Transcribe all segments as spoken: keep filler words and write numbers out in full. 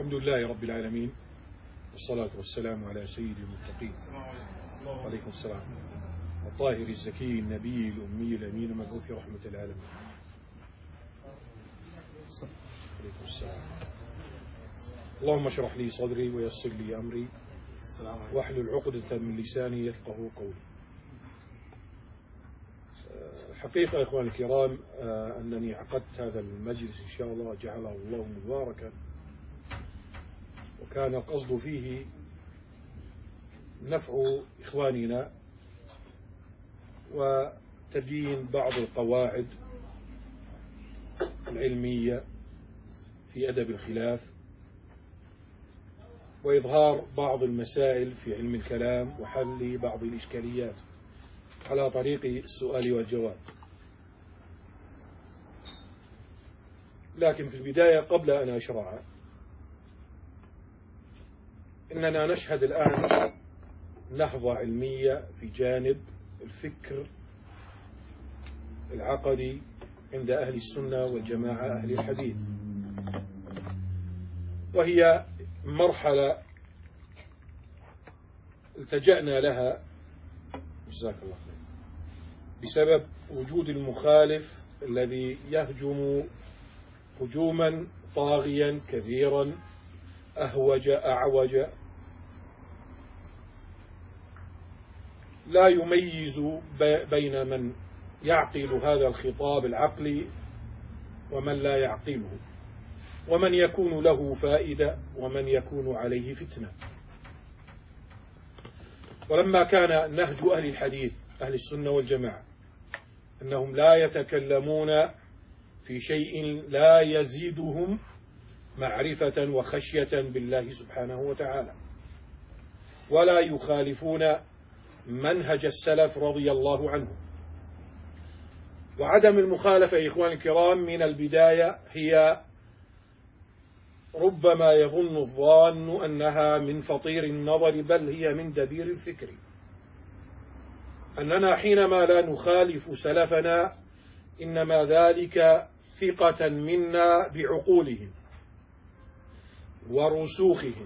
الحمد لله رب العالمين، والصلاة والسلام على سيد المتقين. عليكم السلام. الطاهر الزكي النبي الأمي الأمين المبعوث رحمة العالمين. عليكم السلام. اللهم اشرح لي صدري ويسر لي أمري واحلل عقدة من لساني يفقه قولي. حقيقة إخواني الكرام أنني عقدت هذا المجلس إن شاء الله جعله الله مباركا، وكان القصد فيه نفع إخواننا وتبيين بعض القواعد العلمية في أدب الخلاف، وإظهار بعض المسائل في علم الكلام، وحل بعض الإشكاليات على طريق السؤال والجواب. لكن في البداية قبل أن أشرع، إننا نشهد الآن نهضة علمية في جانب الفكر العقدي عند أهل السنة والجماعة أهل الحديث، وهي مرحلة التجأنا لها جزاك الله خير بسبب وجود المخالف الذي يهجم هجوما طاغيا كثيرا أهوج أعوج، لا يميز بين من يعقل هذا الخطاب العقلي ومن لا يعقله، ومن يكون له فائدة ومن يكون عليه فتنة. ولما كان نهج أهل الحديث أهل السنة والجماعة أنهم لا يتكلمون في شيء لا يزيدهم معرفة وخشية بالله سبحانه وتعالى، ولا يخالفون منهج السلف رضي الله عنهم. وعدم المخالفة يا إخواني الكرام من البداية هي ربما يظن الظان أنها من فطير النظر، بل هي من دبير الفكر، أننا حينما لا نخالف سلفنا إنما ذلك ثقة منا بعقولهم ورسوخهم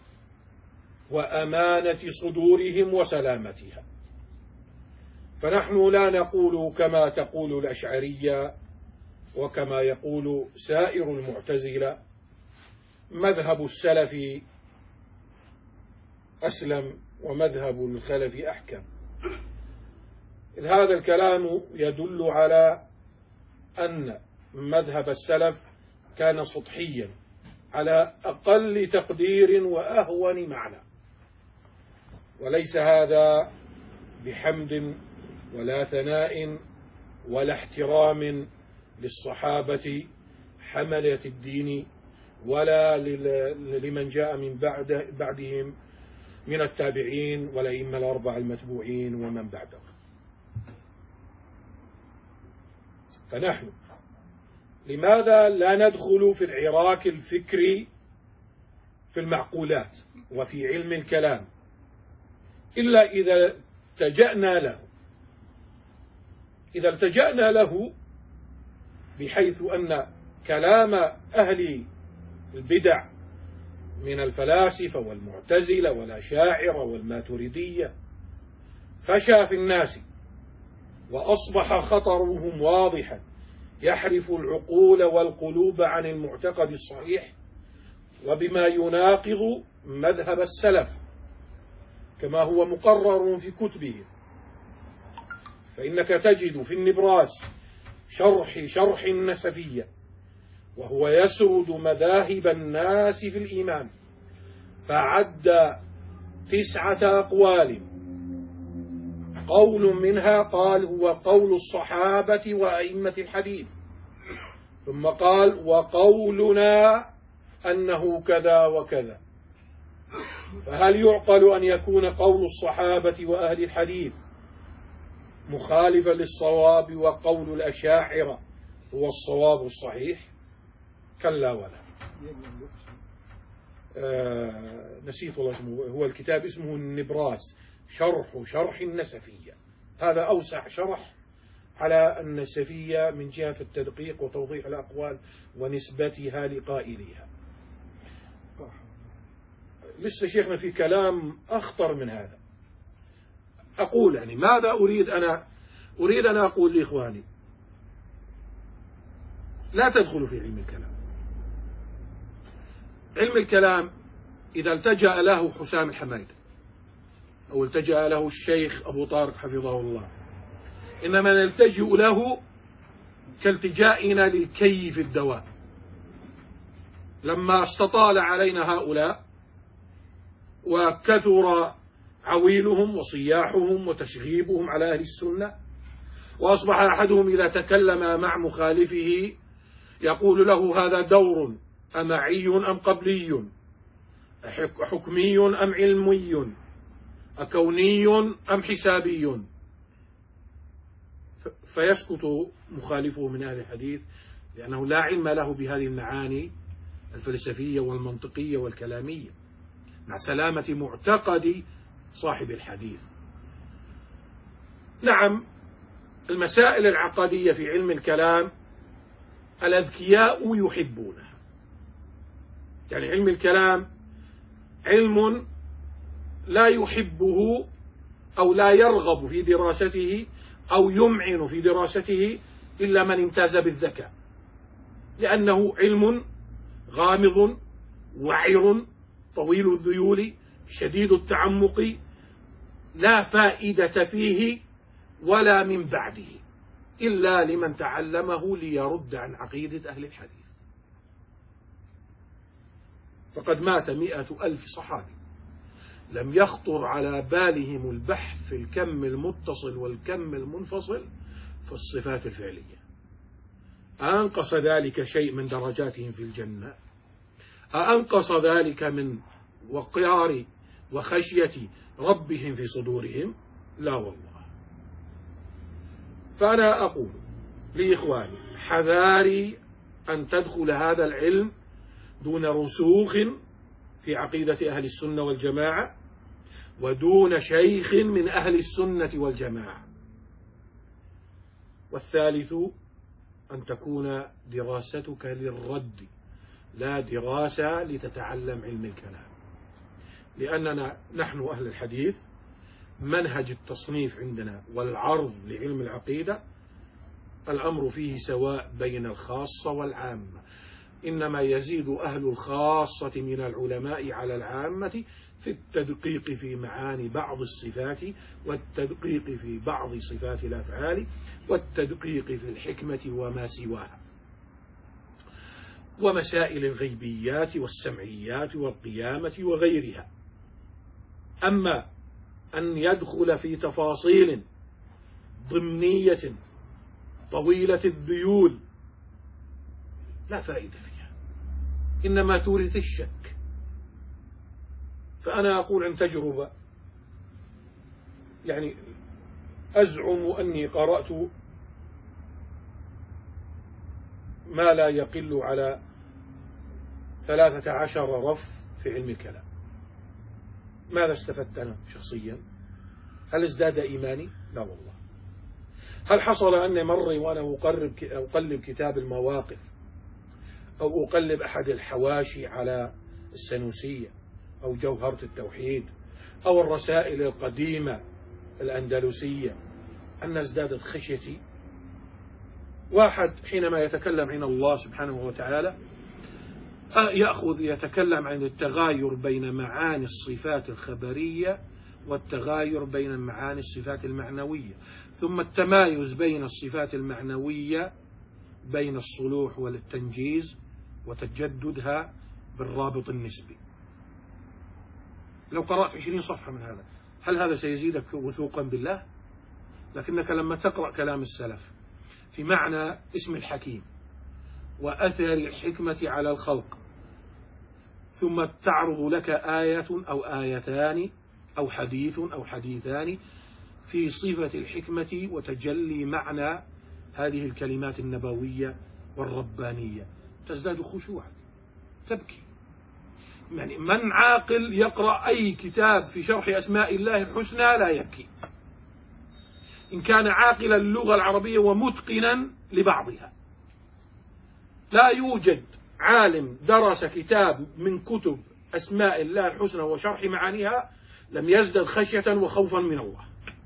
وأمانة صدورهم وسلامتها. فنحن لا نقول كما تقول الأشعرية وكما يقول سائر المعتزلة مذهب السلف أسلم ومذهب الخلف أحكم، إذ هذا الكلام يدل على أن مذهب السلف كان سطحيا على أقل تقدير وأهون معنى، وليس هذا بحمد ولا ثناء ولا احترام للصحابة حملة الدين ولا لمن جاء من بعد بعدهم من التابعين والأئمة الأربعة المتبوعين ومن بعدهم. فنحن لماذا لا ندخل في العراك الفكري في المعقولات وفي علم الكلام إلا إذا التجأنا له إذا التجأنا له بحيث أن كلام أهل البدع من الفلاسفة والمعتزلة والأشاعرة والماتريدية فشى في الناس وأصبح خطرهم واضحا يحرف العقول والقلوب عن المعتقد الصحيح وبما يناقض مذهب السلف كما هو مقرر في كتبهم. فإنك تجد في النبراس شرح شرح النسفية وهو يسرد مذاهب الناس في الإيمان، فعد تسعة أقوال، قول منها قال هو قول الصحابة وأئمة الحديث، ثم قال وقولنا أنه كذا وكذا. فهل يعقل أن يكون قول الصحابة وأهل الحديث مخالفا للصواب وقول الأشاعرة هو الصواب الصحيح؟ كلا ولا. آه نسيت والله اسمه، هو الكتاب اسمه النبراس شرح شرح النسفية، هذا أوسع شرح على النسفية من جهة التدقيق وتوضيح الأقوال ونسبتها لقائلها. لسه شيخنا في كلام أخطر من هذا. أقول يعني ماذا أريد أنا أريد أن أقول لإخواني لا تدخلوا في علم الكلام. علم الكلام إذا التجأ له حسام الحمايدة أو التجأ له الشيخ أبو طارق حفظه الله، إنما نلتجئ له كالتجائنا للكي في الدواء. لما استطال علينا هؤلاء وكثر عويلهم وصياحهم وتشغيبهم على أهل السنة، وأصبح أحدهم إذا تكلم مع مخالفه يقول له هذا دور أمعي أم قبلي، حكمي أم علمي، أكوني أم حسابي، فيسكت مخالفه من أهل الحديث لأنه لا علم له بهذه المعاني الفلسفية والمنطقية والكلامية، مع سلامة معتقد صاحب الحديث. نعم، المسائل العقدية في علم الكلام الأذكياء يحبونها. يعني علم الكلام علم لا يحبه أو لا يرغب في دراسته أو يمعن في دراسته إلا من امتاز بالذكاء، لأنه علم غامض وعر طويل الذيول شديد التعمق، لا فائدة فيه ولا من بعده إلا لمن تعلمه ليرد عن عقيدة أهل الحديث. فقد مات مئة ألف صحابي لم يخطر على بالهم البحث في الكم المتصل والكم المنفصل في الصفات الفعلية. أنقص ذلك شيء من درجاتهم في الجنة؟ أنقص ذلك من وقار وخشية ربهم في صدورهم؟ لا والله. فأنا أقول لإخواني حذاري أن تدخل هذا العلم دون رسوخ في عقيدة أهل السنة والجماعة ودون شيخ من أهل السنة والجماعة. والثالث أن تكون دراستك للرد لا دراسة لتتعلم علم الكلام، لأننا نحن أهل الحديث منهج التصنيف عندنا والعرض لعلم العقيدة الأمر فيه سواء بين الخاصة والعامة، إنما يزيد أهل الخاصة من العلماء على العامة في التدقيق في معاني بعض الصفات والتدقيق في بعض صفات الأفعال والتدقيق في الحكمة وما سواها ومسائل الغيبيات والسمعيات والقيامة وغيرها. أما أن يدخل في تفاصيل ضمنية طويلة الذيول لا فائدة فيها، إنما تورث الشك. فأنا أقول عن تجربة، يعني أزعم أني قرأت ما لا يقل على ثلاثة عشر رف في علم الكلام. ماذا استفدت أنا شخصيا؟ هل ازداد إيماني؟ لا والله. هل حصل أن مري وأنا أقرب أقلب كتاب المواقف أو أقلب أحد الحواشي على السنوسية أو جوهرة التوحيد أو الرسائل القديمة الأندلسية أن ازدادت خشيتي؟ واحد حينما يتكلم عن الله سبحانه وتعالى يأخذ يتكلم عن التغاير بين معاني الصفات الخبرية والتغاير بين معاني الصفات المعنوية، ثم التمايز بين الصفات المعنوية بين الصلوح والتنجيز وتجددها بالرابط النسبي. لو قرأت عشرين صفحة من هذا هل هذا سيزيدك وثوقا بالله؟ لكنك لما تقرأ كلام السلف في معنى اسم الحكيم وأثر الحكمة على الخلق، ثم تعرض لك آية أو آيتان أو حديث أو حديثان في صفة الحكمة وتجلي معنى هذه الكلمات النبوية والربانية، تزداد خشوعا تبكي. يعني من عاقل يقرأ أي كتاب في شرح أسماء الله الحسنى لا يبكي إن كان عاقلا اللغة العربية ومتقنا لبعضها. لا يوجد عالم درس كتاب من كتب أسماء الله الحسنى وشرح معانيها لم يزدد خشية وخوفا من الله.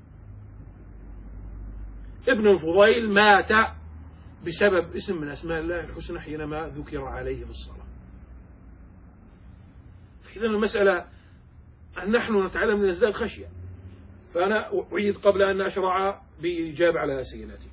ابن الفضيل مات بسبب اسم من أسماء الله الحسنى حينما ذكر عليه في الصلاة. فإذا المسألة أن نحن نتعلم أن نزداد خشية. فأنا أعيد قبل أن أشرع بإجابة على أسئلتكم.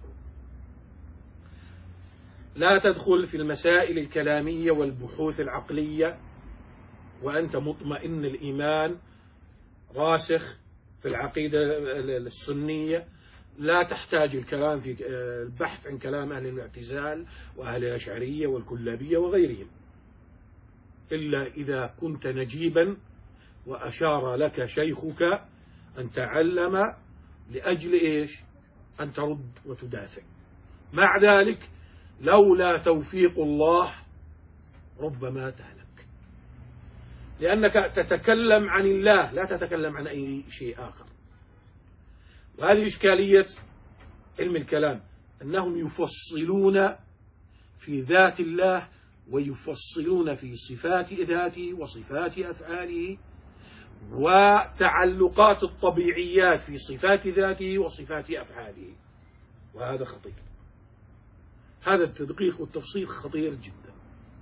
لا تدخل في المسائل الكلامية والبحوث العقلية وأنت مطمئن الإيمان راسخ في العقيدة السنية. لا تحتاج الكلام في البحث عن كلام أهل الاعتزال وأهل الأشعرية والكلابية وغيرهم، إلا إذا كنت نجيبا وأشار لك شيخك أن تعلم لأجل إيش؟ أن ترد وتدافع. مع ذلك لولا توفيق الله ربما تهلك، لأنك تتكلم عن الله لا تتكلم عن أي شيء آخر. وهذه إشكالية علم الكلام، أنهم يفصلون في ذات الله ويفصلون في صفات ذاته وصفات أفعاله وتعلقات الطبيعيات في صفات ذاته وصفات أفعاله، وهذا خطير. هذا التدقيق والتفصيل خطير جدا.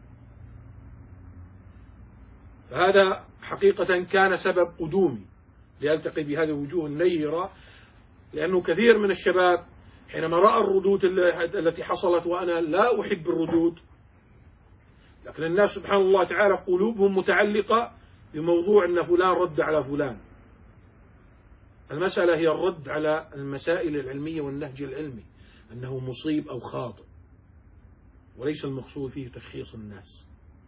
فهذا حقيقة كان سبب قدومي لألتقي بهذه الوجوه النيرة، لأنه كثير من الشباب حينما رأى الردود التي حصلت، وأنا لا أحب الردود، لكن الناس سبحان الله تعالى قلوبهم متعلقة بموضوع أن فلان رد على فلان. المسألة هي الرد على المسائل العلمية والنهج العلمي، أنه مصيب أو خاطئ، وليس المقصود فيه تشخيص الناس.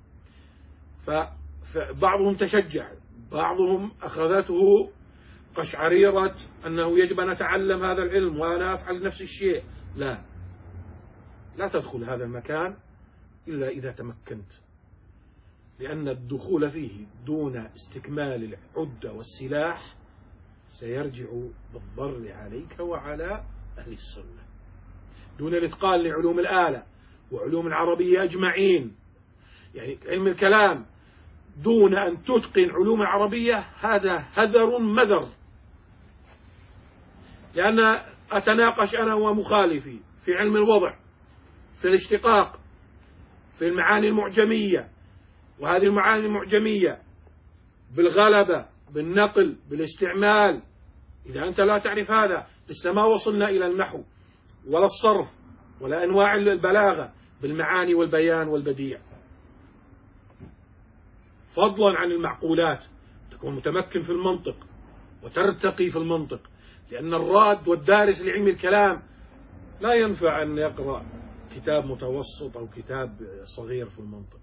فبعضهم تشجع، بعضهم أخذته قشعريرة أنه يجب أن أتعلم هذا العلم وأنا أفعل نفس الشيء. لا لا تدخل هذا المكان إلا إذا تمكنت، لأن الدخول فيه دون استكمال العدة والسلاح سيرجع بالضر عليك وعلى أهل السنة. دون الإتقان لعلوم الآلة وعلوم العربية أجمعين، يعني علم الكلام دون أن تتقن علوم العربية هذا هذر مذر. لأن أتناقش أنا ومخالفي في علم الوضع، في الاشتقاق، في المعاني المعجمية، وهذه المعاني المعجمية بالغلبة، بالنقل، بالاستعمال. إذا أنت لا تعرف هذا لسه ما وصلنا إلى النحو ولا الصرف ولا أنواع البلاغة بالمعاني والبيان والبديع، فضلا عن المعقولات. تكون متمكن في المنطق وترتقي في المنطق، لأن الراد والدارس لعلم الكلام لا ينفع أن يقرأ كتاب متوسط أو كتاب صغير في المنطق.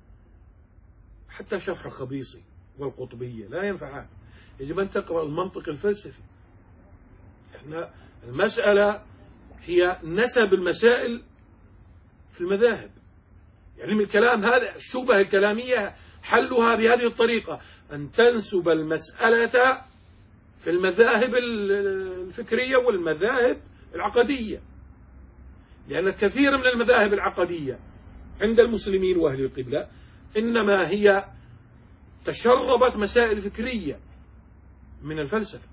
حتى شرح الخبيصي والقطبية لا ينفع، يجب أن تقرأ المنطق الفلسفي. لأن المسألة هي نسب المسائل في المذاهب. يعني علم الكلام هذا الشبهة الكلامية حلها بهذه الطريقة، أن تنسب المسألة في المذاهب الفكرية والمذاهب العقدية. لأن كثير من المذاهب العقدية عند المسلمين وأهل القبلة إنما هي تشربت مسائل فكرية من الفلسفة،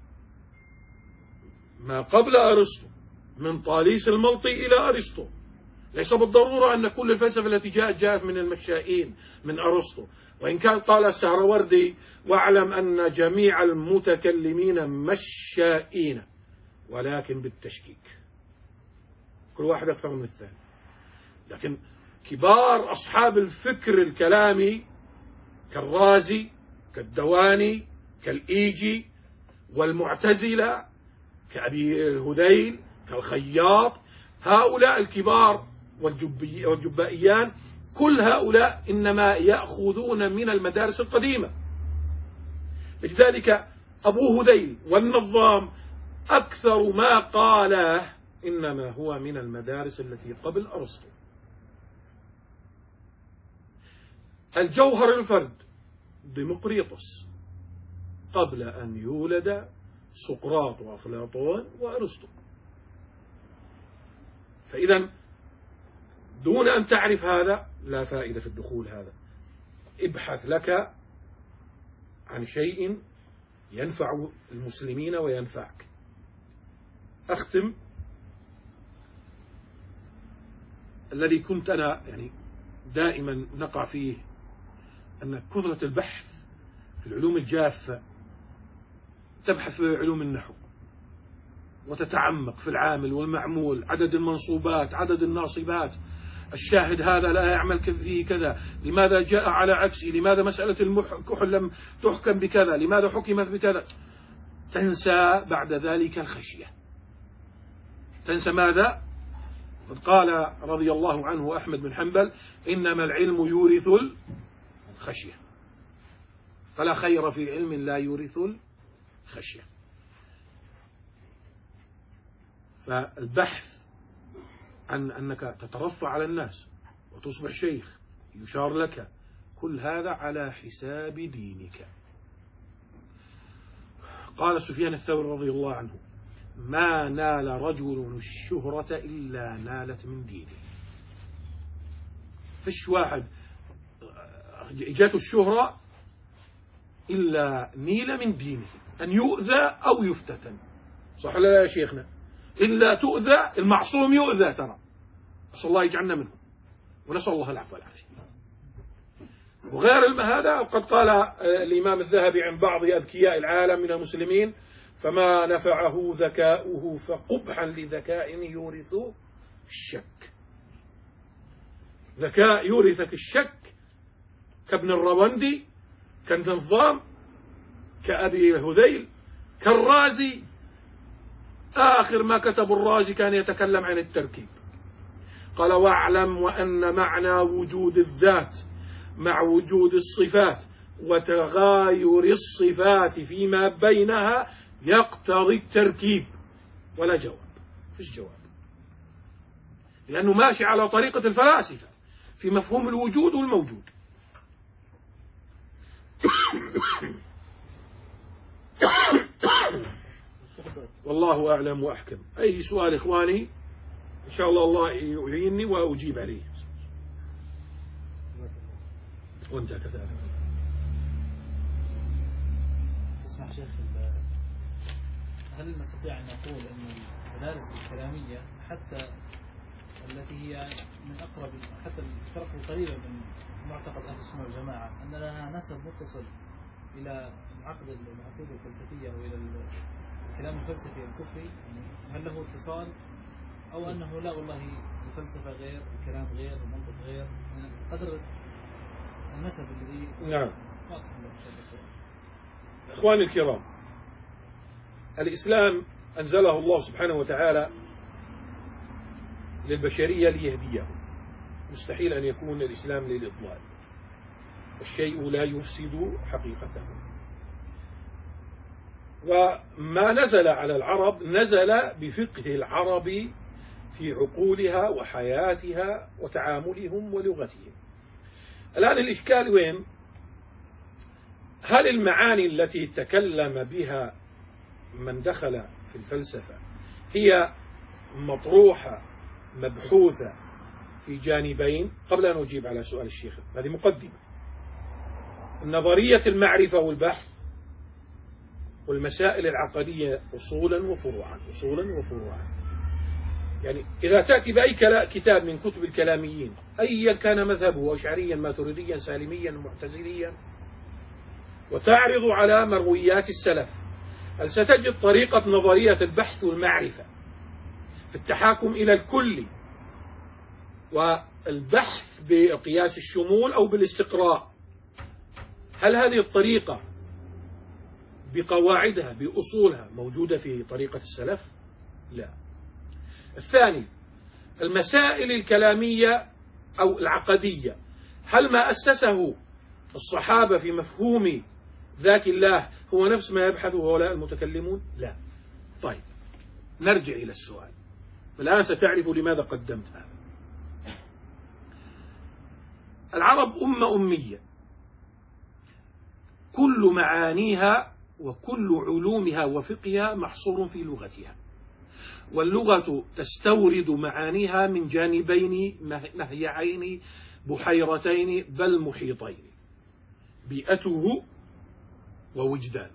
ما قبل أرسطو، من طاليس الملطي إلى أرسطو. ليس بالضرورة أن كل الفلسفة التي جاءت جاءت من المشائين من أرسطو، وإن كان قال السهروردي: واعلم أن جميع المتكلمين مشائين ولكن بالتشكيك، كل واحد أكثر من الثاني. لكن كبار أصحاب الفكر الكلامي كالرازي، كالدواني، كالإيجي، والمعتزلة كأبي الهذيل، كالخياط، هؤلاء الكبار والجبائيان، كل هؤلاء إنما يأخذون من المدارس القديمة. لذلك أبو هذيل والنظام أكثر ما قاله إنما هو من المدارس التي قبل أرسطو. الجوهر الفرد ديمقريطس قبل أن يولد سقراط وأفلاطون وأرسطو. فإذا دون أن تعرف هذا لا فائدة في الدخول هذا. ابحث لك عن شيء ينفع المسلمين وينفعك. أختم. الذي كنت أنا يعني دائما نقع فيه أن كثرة البحث في العلوم الجافة، تبحث في علوم النحو وتتعمق في العامل والمعمول، عدد المنصوبات، عدد الناصبات، الشاهد هذا لا يعمل فيه كذا، لماذا جاء على عكسه، لماذا مسألة الكحل لم تحكم بكذا، لماذا حكمت بكذا. تنسى بعد ذلك الخشية. تنسى ماذا؟ قد قال رضي الله عنه أحمد بن حنبل: إنما العلم يورث الخشية، فلا خير في علم لا يورث الخشية. فالبحث عن أنك تترفع على الناس وتصبح شيخ يشار لك، كل هذا على حساب دينك. قال سفيان الثوري رضي الله عنه: ما نال رجل الشهرة إلا نالت من دينه. فيش واحد إجاته الشهرة إلا نيل من دينه، أن يؤذى أو يفتتن. صح ولا لا يا شيخنا؟ إلا تؤذى، المعصوم يؤذى ترى، نسأل الله يجعلنا منهم ونسأل الله العفو والعافية. وغير هذا قد قال الإمام الذهبي عن بعض أذكياء العالم من المسلمين: فما نفعه ذكاؤه فقبحا لذكاء يورث الشك. ذكاء يورثك الشك، كابن الروندي، كالنظام، كأبي هذيل، كالرازي. آخر ما كتب الرازي كان يتكلم عن التركيب. قال: واعلم وأن معنى وجود الذات مع وجود الصفات وتغاير الصفات فيما بينها يقتضي التركيب. ولا جواب، فيش جواب، لأنه ماشي على طريقة الفلاسفة في مفهوم الوجود والموجود. والله أعلم وأحكم. أي سؤال إخواني إن شاء الله الله يعيني وأجيب عليه. وأنت كذلك. تسمح شيخ، هل نستطيع أن نقول أن المدارس الكلامية حتى التي هي من أقرب، حتى الفرق القريبة من معتقد أهل السنة والجماعة، أن لها نسب متصل إلى العقد العقيدة الفلسفية وإلى الكلام الفلسفي الكفري؟ يعني هل له اتصال، أو أنه لا والله الفلسفة غير، الكلام غير، المنطق غير، قدر النسب الذي نعم. إخواني الكرام، الإسلام أنزله الله سبحانه وتعالى للبشرية ليهديهم. مستحيل أن يكون الإسلام للإضلال، الشيء لا يفسد حقيقته. وما نزل على العرب نزل بفقه العرب في عقولها وحياتها وتعاملهم ولغتهم. الآن الإشكال وين؟ هل المعاني التي تكلم بها من دخل في الفلسفة هي مطروحة مبحوثة في جانبين؟ قبل أن أجيب على سؤال الشيخ، هذه مقدمة. نظرية المعرفة والبحث والمسائل العقدية أصولا وفروعا، أصولا وفروعا. يعني إذا تأتي بأي كتاب من كتب الكلاميين أيا كان مذهبه، أشعريا ماتريديا سالميا معتزليا، وتعرض على مرويات السلف، هل ستجد طريقة نظرية البحث والمعرفة في التحاكم إلى الكل والبحث بقياس الشمول أو بالاستقراء؟ هل هذه الطريقة بقواعدها بأصولها موجودة في طريقة السلف؟ لا. الثاني، المسائل الكلامية أو العقدية، هل ما أسسه الصحابة في مفهوم ذات الله هو نفس ما يبحثه هؤلاء المتكلمون؟ لا. طيب نرجع إلى السؤال، الآن ستعرف لماذا قدمت هذا. العرب أمة أمية، كل معانيها وكل علومها وفقهها محصور في لغتها، واللغة تستورد معانيها من جانبين مهيعين بحيرتين بل محيطين: بيئته ووجدانه.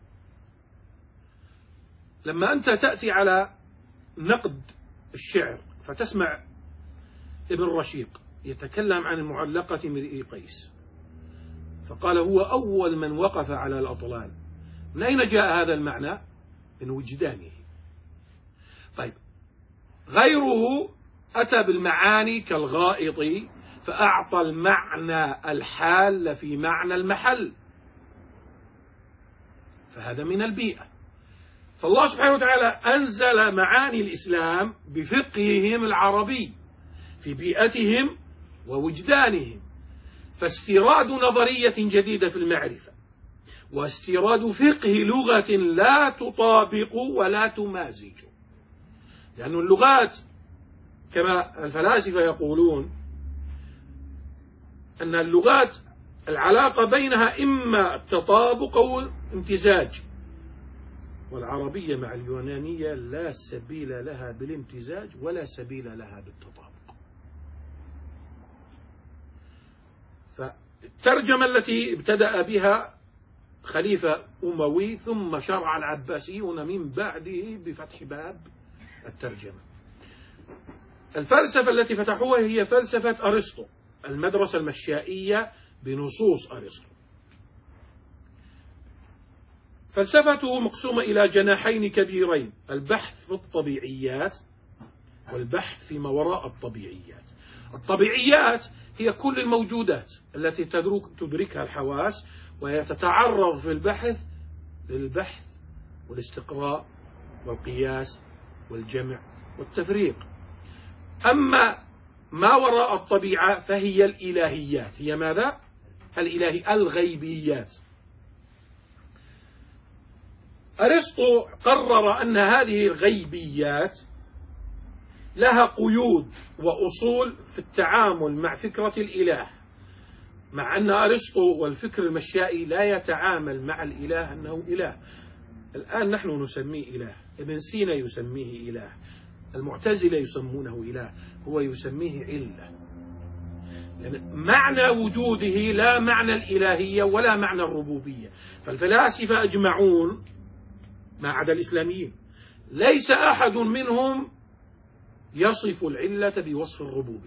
لما أنت تأتي على نقد الشعر فتسمع ابن رشيق يتكلم عن المعلقة امرئ قيس، فقال هو أول من وقف على الأطلال. من أين جاء هذا المعنى؟ من وجدانه. طيب، غيره أتى بالمعاني كالغائط فأعطى المعنى الحال في معنى المحل، فهذا من البيئة. فالله سبحانه وتعالى أنزل معاني الإسلام بفقههم العربي في بيئتهم ووجدانهم، فاستيراد نظرية جديدة في المعرفة واستيراد فقه لغة لا تطابق ولا تمازج، لأن اللغات كما الفلاسفة يقولون أن اللغات العلاقة بينها إما التطابق أو الامتزاج، والعربية مع اليونانية لا سبيل لها بالامتزاج ولا سبيل لها بالتطابق. فالترجمة التي ابتدأ بها خليفة أموي ثم شرع العباسيون من بعده بفتح باب الترجمة. الفلسفة التي فتحوها هي فلسفة أرسطو، المدرسة المشائية بنصوص أرسطو. فلسفته مقسومة إلى جناحين كبيرين: البحث في الطبيعيات والبحث فيما وراء الطبيعيات. الطبيعيات هي كل الموجودات التي تدركها الحواس، وهي تتعرض في البحث للبحث والاستقراء والقياس والجمع والتفريق. أما ما وراء الطبيعة فهي الإلهيات. هي ماذا؟ الإلهي الغيبيات. أرسطو قرر أن هذه الغيبيات لها قيود وأصول في التعامل مع فكرة الإله، مع أن أرسطو والفكر المشائي لا يتعامل مع الإله أنه إله. الآن نحن نسميه إله، ابن سينا يسميه إله، المعتزلة يسمونه إله، هو يسميه علة. يعني معنى وجوده لا معنى الإلهية ولا معنى الربوبية. فالفلاسفة أجمعون ما عدا الإسلاميين ليس أحد منهم يصف العلة بوصف الربوبية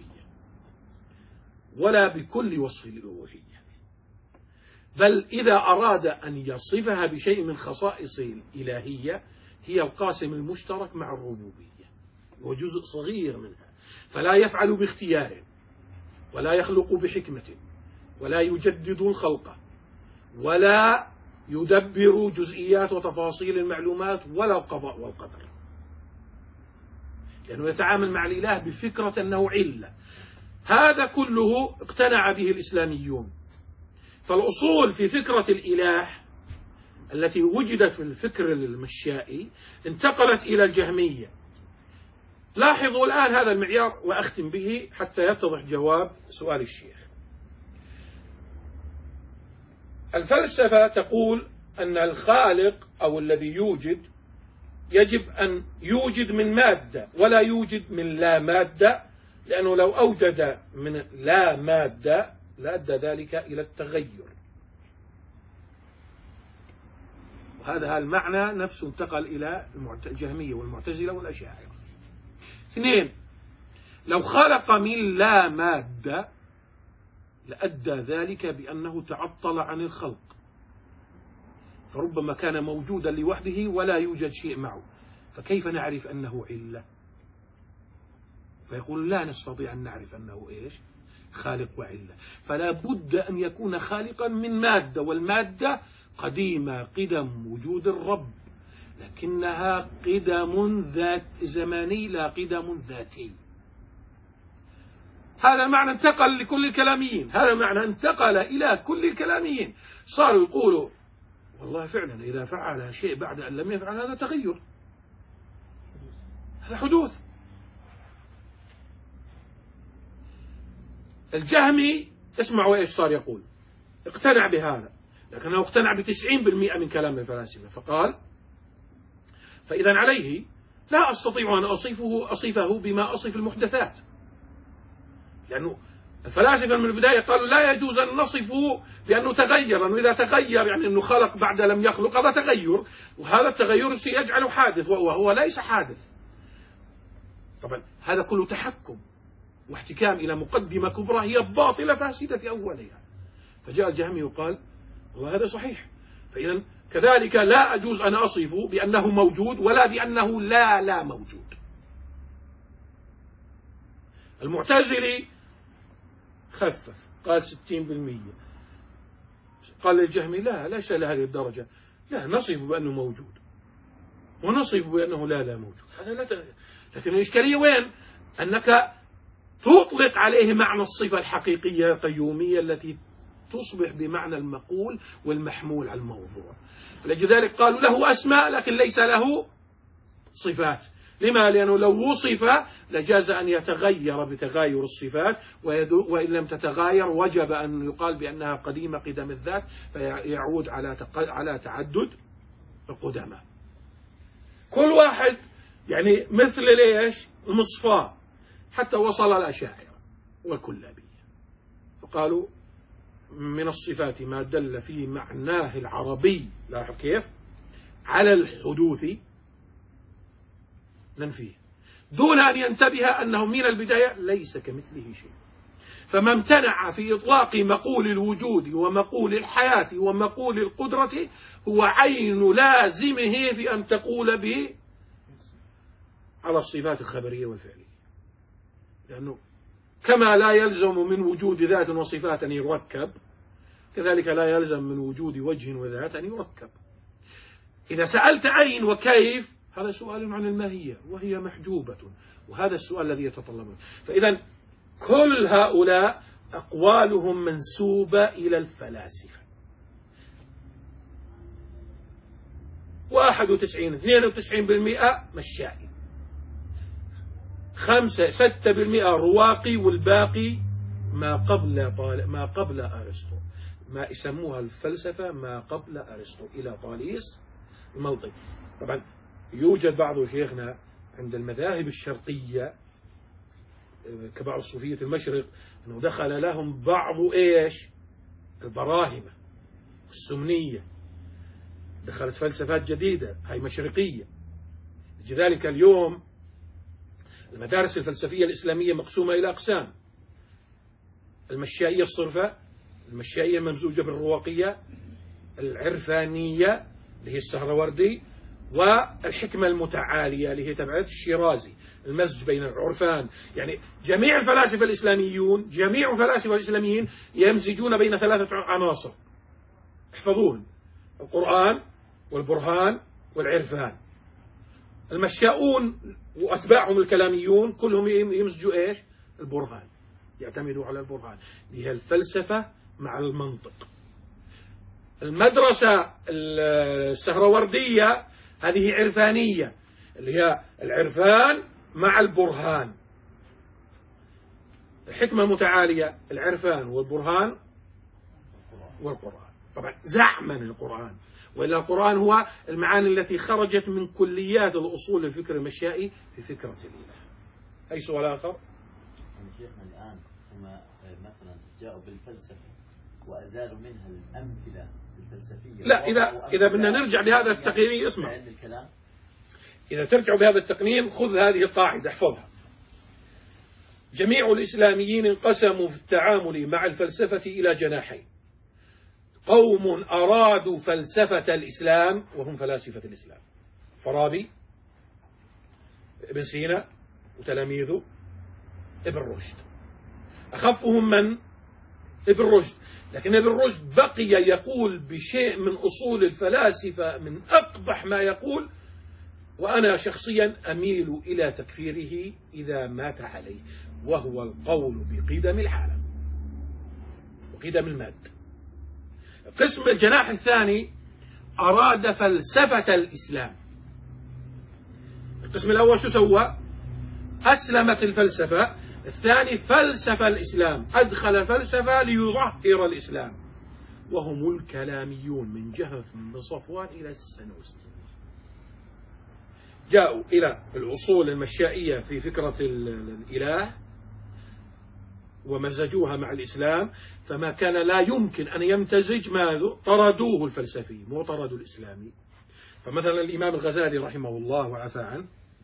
ولا بكل وصف الألوهية، بل إذا أراد أن يصفها بشيء من خصائص الإلهية هي القاسم المشترك مع الربوبية وجزء صغير منها، فلا يفعل باختيار ولا يخلق بحكمة ولا يجدد الخلق ولا يدبر جزئيات وتفاصيل المعلومات ولا القضاء والقدر، لأنه يتعامل مع الإله بفكرة أنه علة. هذا كله اقتنع به الإسلاميون. فالأصول في فكرة الإله التي وجدت في الفكر المشائي انتقلت إلى الجهمية. لاحظوا الآن هذا المعيار وأختم به حتى يتضح جواب سؤال الشيخ. الفلسفة تقول أن الخالق أو الذي يوجد يجب أن يوجد من مادة ولا يوجد من لا مادة، لأنه لو أوجد من لا مادة لأدى ذلك إلى التغير. وهذا المعنى نفسه انتقل إلى الجهمية والمعتزلة والأشاعرة. اثنين، لو خلق من لا مادة لأدى ذلك بأنه تعطل عن الخلق، فربما كان موجودا لوحده ولا يوجد شيء معه، فكيف نعرف أنه علة؟ فيقول لا نستطيع أن نعرف أنه إيش؟ خالق وعلة. فلا بد أن يكون خالقا من مادة، والمادة قديمة قدم وجود الرب، لكنها قدم ذات زماني لا قدم ذاتي. هذا معنى انتقل لكل الكلاميين، هذا معنى انتقل إلى كل الكلاميين. صاروا يقولوا والله فعلا إذا فعل شيء بعد أن لم يفعل هذا تغير، هذا حدوث. الجهمي اسمعوا ايش صار يقول، اقتنع بهذا، لكنه اقتنع بتسعين بالمئة من كلام الفلاسفة، فقال فإذا عليه لا أستطيع أن أصفه أصفه بما أصف المحدثات، لأنه الفلاسفة من البداية قالوا لا يجوز أن نصفه بأنه تغير، أنه إذا تغير يعني أنه خلق بعد لم يخلق، هذا تغير، وهذا التغير سيجعله حادث وهو ليس حادث. طبعا هذا كله تحكم واحتكام إلى مقدمة كبرى هي باطلة فاسدة في أولها. فجاء الجهمي وقال والله هذا صحيح، فإذا كذلك لا أجوز أن أصفه بأنه موجود ولا بأنه لا لا موجود. المعتزلي خفف قال ستين بالمئة، قال للجهمي لا ليس لهذه الدرجة، لا نصف بأنه موجود ونصف بأنه لا لا موجود. هذا لا ت... لكن الإشكالية وين؟ أنك تطلق عليه معنى الصفة الحقيقية القيومية التي تصبح بمعنى المقول والمحمول على الموضوع. فلذلك قالوا له أسماء لكن ليس له صفات. لما؟ لأنه لو وصف لجاز أن يتغير بتغاير الصفات، وإن لم تتغاير وجب أن يقال بأنها قديمة قدم الذات، فيعود على على تعدد القدماء. كل واحد يعني مثل ليش المصفاة، حتى وصل الأشاعرة والكلابية فقالوا من الصفات ما دل في معناه العربي، لاحظ كيف، على الحدوث ننفيه دون أن ينتبه أنه من البداية ليس كمثله شيء. فما امتنع في إطلاق مقول الوجود ومقول الحياة ومقول القدرة هو عين لازمه في أن تقول به على الصفات الخبرية والفعلية، لأنه كما لا يلزم من وجود ذات وصفات أن يركب، كذلك لا يلزم من وجود وجه وذات أن يركب. إذا سألت أين وكيف هذا سؤال عن الماهية وهي محجوبة، وهذا السؤال الذي يتطلبه. فإذا كل هؤلاء أقوالهم منسوبة إلى الفلاسفة. واحد وتسعين اثنين وتسعين بالمئة مشائي، خمسة ستة بالمئة رواقي، والباقي ما قبل طال... ما قبل أرسطو، ما يسموها الفلسفة ما قبل أرسطو إلى طاليس المنطق. طبعا يوجد بعض شيخنا عند المذاهب الشرقية كبعض صوفية المشرق أنه دخل لهم بعض إيش البراهمة السمنية، دخلت فلسفات جديدة هاي مشرقية. لذلك اليوم المدارس الفلسفية الإسلامية مقسومة إلى أقسام: المشائية الصرفة، المشائية الممزوجة بالرواقية، العرفانية اللي هي السهروردي، والحكمة المتعالية اللي هي تبعت الشيرازي، المزج بين العرفان. يعني جميع الفلاسفة الإسلاميون جميع الفلاسفة الإسلاميين يمزجون بين ثلاثة عناصر احفظوهم: القرآن والبرهان والعرفان. المشاؤون وأتباعهم الكلاميون كلهم يمزجوا إيش؟ البرهان، يعتمدوا على البرهان اللي هي الفلسفة مع المنطق. المدرسة السهروردية هذه عرفانية اللي هي العرفان مع البرهان. الحكمة المتعالية العرفان والبرهان والقرآن. طبعا زعما القرآن، وإلا القرآن هو المعاني التي خرجت من كليات الأصول الفكر المشائي في فكرة الإله. أي سؤال آخر؟ شيخنا الآن هم مثلا جاءوا بالفلسفة وأزالوا منها الأمثلة الفلسفية. لا، إذا إذا بدنا نرجع لهذا التقنين، اسمع، إذا ترجع بهذا التقنين خذ هذه القاعدة احفظها: جميع الإسلاميين انقسموا في التعامل مع الفلسفة إلى جناحين: قوم أرادوا فلسفة الإسلام وهم فلاسفة الإسلام، فارابي، ابن سينا وتلاميذه، ابن رشد. أخفهم من؟ ابن رشد. لكن ابن رشد بقي يقول بشيء من أصول الفلاسفة من أقبح ما يقول، وأنا شخصيا أميل إلى تكفيره إذا مات عليه، وهو القول بقدم العالم وقدم المادة. قسم الجناح الثاني أراد فلسفة الإسلام. القسم الأول شو سوى؟ أسلمت الفلسفة. الثاني فلسفة الإسلام، أدخل الفلسفة ليظهر الإسلام، وهم الكلاميون من جهف بن صفوان إلى السنوسي. جاءوا إلى الأصول المشائية في فكرة الإله ومزجوها مع الإسلام، فما كان لا يمكن أن يمتزج ما طردوه الفلسفي مو طردوا الإسلامي. فمثلا الإمام الغزالي رحمه الله وعفى عنه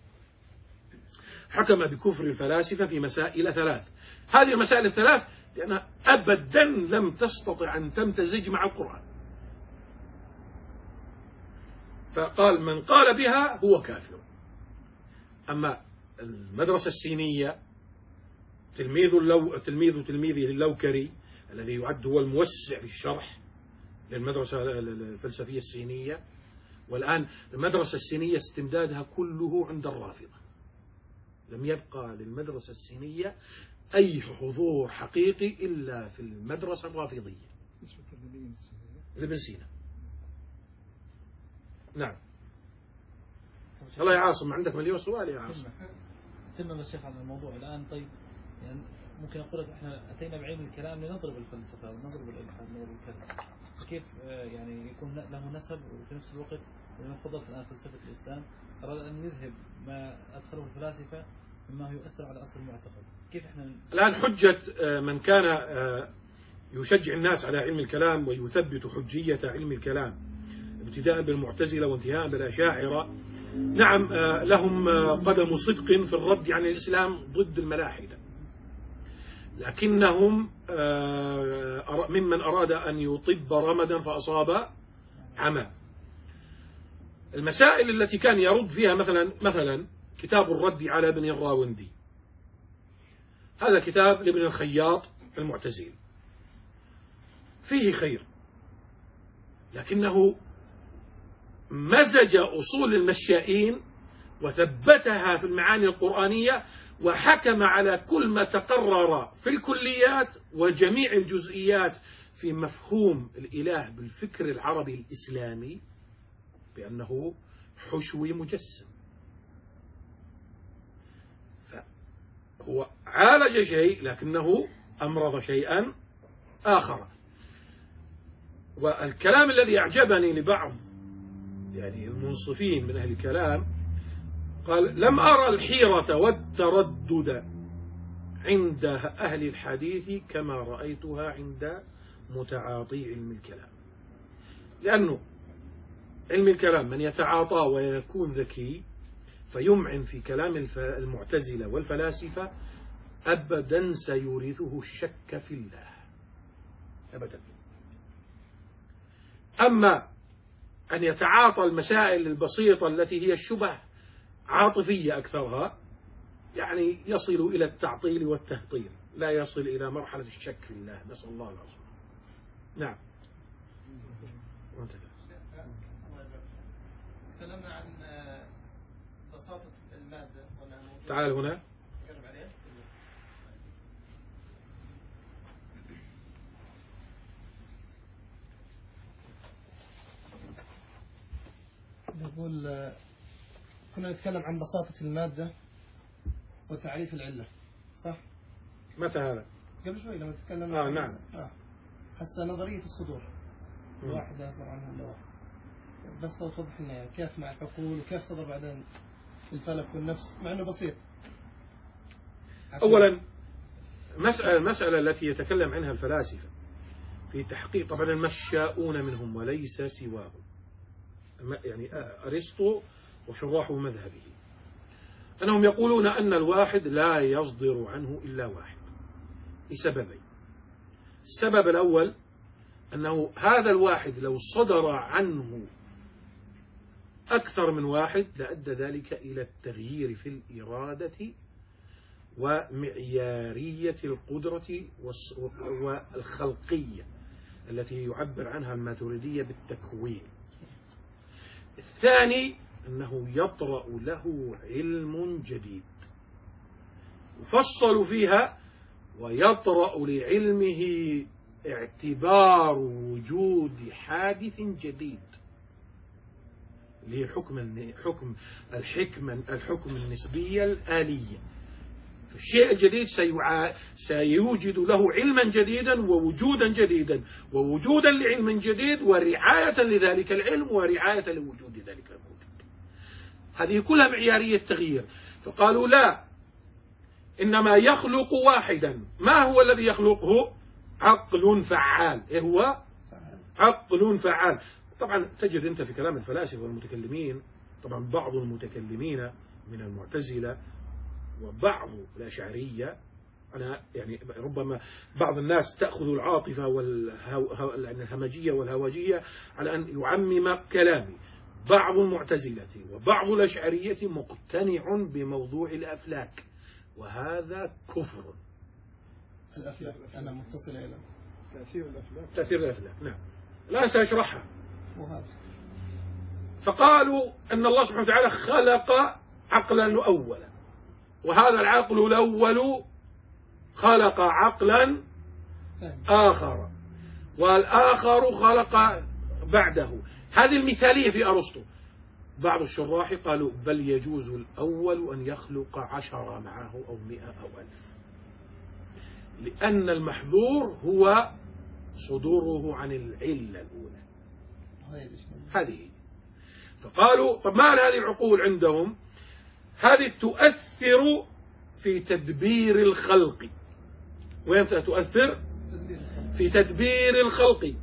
حكم بكفر الفلاسفة في مسائل ثلاث. هذه المسائل الثلاث لأنها أبدا لم تستطع أن تمتزج مع القرآن، فقال من قال بها هو كافر. أما المدرسة السينية تلميذ اللو... تلميذ تلميذه اللوكري الذي يعد هو الموسع في الشرح للمدرسة الفلسفية السينية، والآن المدرسة السينية استمدادها كله عند الرافضة، لم يبقى للمدرسة السينية أي حضور حقيقي إلا في المدرسة الرافضية لابن سينا. نعم. الله يا عاصم، عندك مليون سؤال يا عاصم. تم الشيخ عن الموضوع الآن. طيب يعني ممكن أقول لك إحنا أتينا بعلم الكلام لنضرب الفلسفة ونضرب الإلحاد ونضرب الكلام، كيف يعني يكون له نسب وفي نفس الوقت لما تفضلت الآن فلسفة الإسلام أراد أن يذهب ما أدخله الفلاسفة مما هو يؤثر على أصل المعتقد، كيف إحنا الآن حجة من كان يشجع الناس على علم الكلام ويثبت حجية علم الكلام ابتداء بالمعتزلة وانتهاء بالأشاعرة، نعم لهم قدم صدق في الرد عن الإسلام ضد الملاحدة، لكنهم ممن أراد أن يطب رمدا فأصاب عمى. المسائل التي كان يرد فيها مثلا مثلا كتاب الرد على ابن الراوندي، هذا كتاب لابن الخياط المعتزلي فيه خير، لكنه مزج أصول المشائين وثبتها في المعاني القرآنية وحكم على كل ما تقرر في الكليات وجميع الجزئيات في مفهوم الإله بالفكر العربي الإسلامي بأنه حشوي مجسم. فهو عالج شيء لكنه أمرض شيئا آخر. والكلام الذي أعجبني لبعض يعني المنصفين من أهل الكلام قال: لم أرى الحيرة والتردد عند أهل الحديث كما رأيتها عند متعاطي علم الكلام. لأنه علم الكلام من يتعاطى ويكون ذكي فيمعن في كلام المعتزلة والفلاسفة أبدا سيورثه الشك في الله أبدا. أما أن يتعاطى المسائل البسيطة التي هي الشبه عاطفية أكثرها يعني يصل إلى التعطيل والتهطير، لا يصل إلى مرحلة الشك في الله، نسأل الله العظيم. نعم. تكلمنا عن بساطة المادة. تعال هنا. نقول كنا نتكلم عن بساطة المادة وتعريف العلة، صح؟ متى هذا؟ قبل شوي لما تكلمنا. آه نعم. آه. هسه نظرية الصدور الواحد يصدر عنها اللوح، بس لو توضح لنا كيف مع العقول وكيف صدر بعدين الفلك والنفس مع انه بسيط. اولا مسألة المسألة التي يتكلم عنها الفلاسفة في تحقيق، طبعا المشاؤون منهم وليس سواهم، يعني أرسطو وشراح مذهبه، أنهم يقولون أن الواحد لا يصدر عنه إلا واحد لسببين. السبب الأول أنه هذا الواحد لو صدر عنه أكثر من واحد لأدى ذلك إلى التغيير في الإرادة ومعيارية القدرة والخلقية التي يعبر عنها الماتريدية بالتكوين. الثاني أنه يطرأ له علم جديد يفصل فيها، ويطرأ لعلمه اعتبار وجود حادث جديد اللي هي حكم حكم الحكمة الحكم النسبية الآلية. الشيء الجديد سيوجد له علما جديدا ووجودا جديدا ووجودا لعلم جديد ورعاية لذلك العلم ورعاية لوجود ذلك الموجود. هذه كلها معيارية تغيير. فقالوا لا، إنما يخلق واحدا. ما هو الذي يخلقه؟ عقل فعال. إيه هو؟ عقل فعال. طبعا تجد أنت في كلام الفلاسفة والمتكلمين، طبعا بعض المتكلمين من المعتزلة وبعض الأشعرية، أنا يعني ربما بعض الناس تأخذ العاطفة والهمجية والهواجية على أن يعمم كلامي. بعض المعتزلة وبعض الأشعرية مقتنع بموضوع الأفلاك، وهذا كفر. الأفلاك أنا متصل إلى تأثير الأفلاك. تأثير الأفلاك، نعم، لا سأشرحها. وهذا فقالوا أن الله سبحانه وتعالى خلق عقلا أولا، وهذا العقل الأول خلق عقلا آخر، والآخر خلق بعده. هذه المثالية في أرسطو. بعض الشراح قالوا بل يجوز الأول أن يخلق عشرة معه أو مئة أو ألف، لأن المحظور هو صدوره عن العلة الأولى. هذه. فقالوا طب ما هذه العقول عندهم؟ هذه تؤثر في تدبير الخلق. وين تؤثر؟ في تدبير الخلق.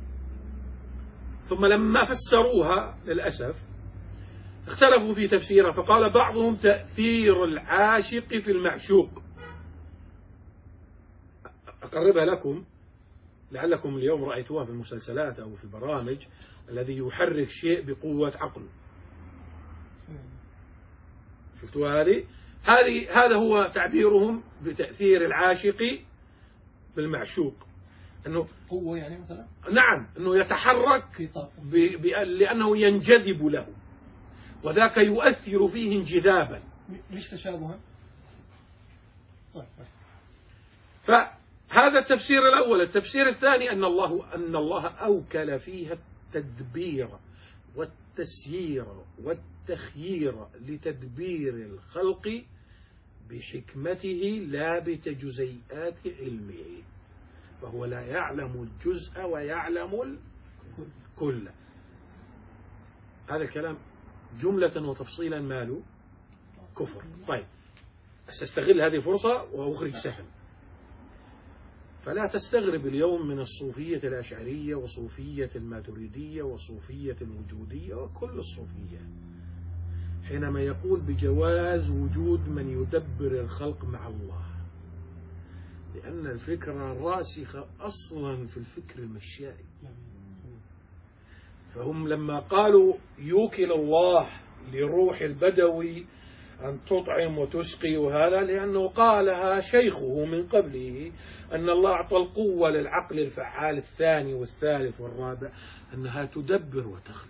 ثم لما فسروها للأسف اختلفوا في تفسيرها، فقال بعضهم تأثير العاشق في المعشوق. أقربها لكم لعلكم اليوم رأيتوها في المسلسلات أو في البرامج، الذي يحرك شيء بقوة عقله. شفتوا هذه؟ هذه هذا هو تعبيرهم بتأثير العاشق بالمعشوق، أنه هو يعني مثلا نعم أنه يتحرك ب... ب... لأنه ينجذب له، وذاك يؤثر فيه انجذابا. مش تشابها. فهذا التفسير الأول. التفسير الثاني أن الله أن الله أوكل فيها التدبير والتسيير والتخيير لتدبير الخلق بحكمته لا بتجزئات علمه، فهو لا يعلم الجزء ويعلم الكل. هذا الكلام جملة وتفصيلا ماله كفر. طيب، سأستغل هذه الفرصة وأخرج سهم. فلا تستغرب اليوم من الصوفية الأشعرية وصوفية الماتريدية وصوفية الوجودية وكل الصوفية حينما يقول بجواز وجود من يدبر الخلق مع الله، لأن الفكرة راسخة أصلا في الفكر المشائي. فهم لما قالوا يوكل الله لروح البدوي أن تطعم وتسقي، وهذا لأنه قالها شيخه من قبله أن الله أعطى القوة للعقل الفعال الثاني والثالث والرابع أنها تدبر وتخلق.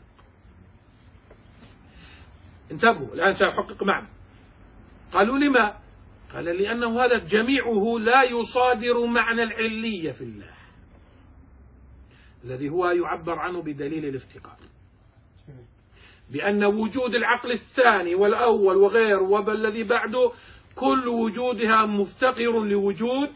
انتبهوا الآن سأحقق معنا. قالوا لما؟ قال لأنه هذا جميعه لا يصادر معنى العلية في الله الذي هو يعبر عنه بدليل الافتقار، بأن وجود العقل الثاني والأول وغير والذي بعده كل وجودها مفتقر لوجود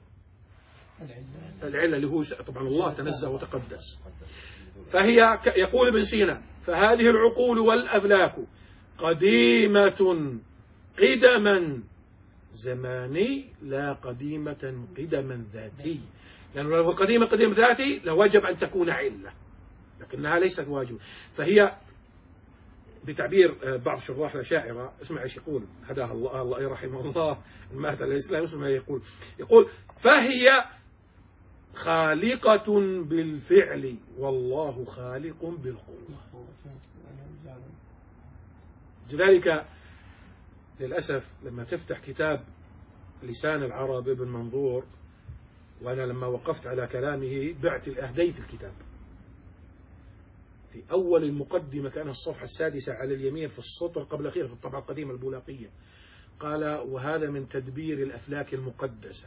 العلة اللي هو طبعا الله تنزه وتقدس. فهي يقول ابن سينا فهذه العقول والأفلاك قديمة قدما زماني لا قديمة قدما ذاتي، لأنه لو قديمة قدم ذاتي لوجب أن تكون علة، لكنها ليست واجب. فهي بتعبير بعض شراح الأشاعرة، اسمع ايش يقول، هداه الله الله يرحمه الله مات على الإسلام، اسمع يقول يقول فهي خالقة بالفعل والله خالق بالقوة. لذلك للأسف لما تفتح كتاب لسان العرب ابن منظور، وأنا لما وقفت على كلامه بعت أهديت الكتاب في أول المقدمة، كانها الصفحة السادسة على اليمين في السطر قبل الأخير في الطبعة القديمة البولاقية، قال وهذا من تدبير الأفلاك المقدسة.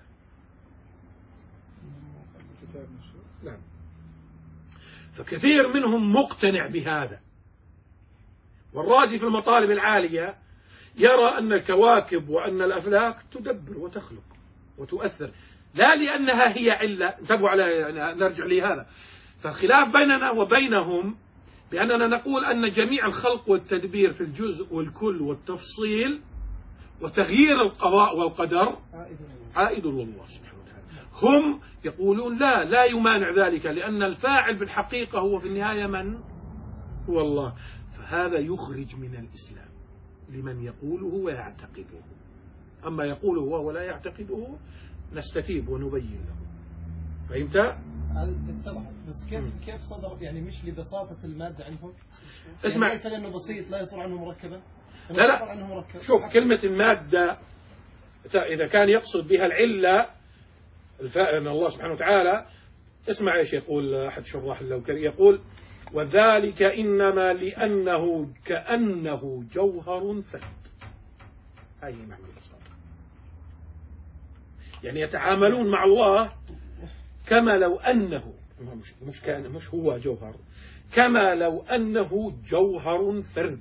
نعم. فكثير منهم مقتنع بهذا، والرازي في المطالب العالية يرى أن الكواكب وأن الأفلاك تدبر وتخلق وتؤثر، لا لأنها هي علة. انتبهوا على يعني نرجع لهذا. فالخلاف بيننا وبينهم بأننا نقول أن جميع الخلق والتدبير في الجزء والكل والتفصيل وتغيير القضاء والقدر عائد إليه. عائد الله سبحانه وتعالى. هم يقولون لا لا يمانع ذلك، لأن الفاعل بالحقيقة هو في النهاية من؟ هو الله. فهذا يخرج من الإسلام لمن يقوله ويعتقده. أما يقوله وهو لا يعتقده نستتيب ونبين له. فهمت؟ هذا اتضح، بس كيف كيف صدر يعني مش لبساطة المادة عندهم؟ اسمع، يعني ليس لأنه بسيط لا يصير عنه مركبة. لا لا عنه مركب. شوف كلمة المادة إذا كان يقصد بها العلة الفائن الله سبحانه وتعالى، اسمع ايش يقول أحد شراح اللوكري، يقول وذلك إنما لأنه كأنه جوهر ثبت. هاي معنى البساطة، يعني يتعاملون مع الله كما لو أنه مش مش كان مش هو جوهر، كما لو أنه جوهر فرد،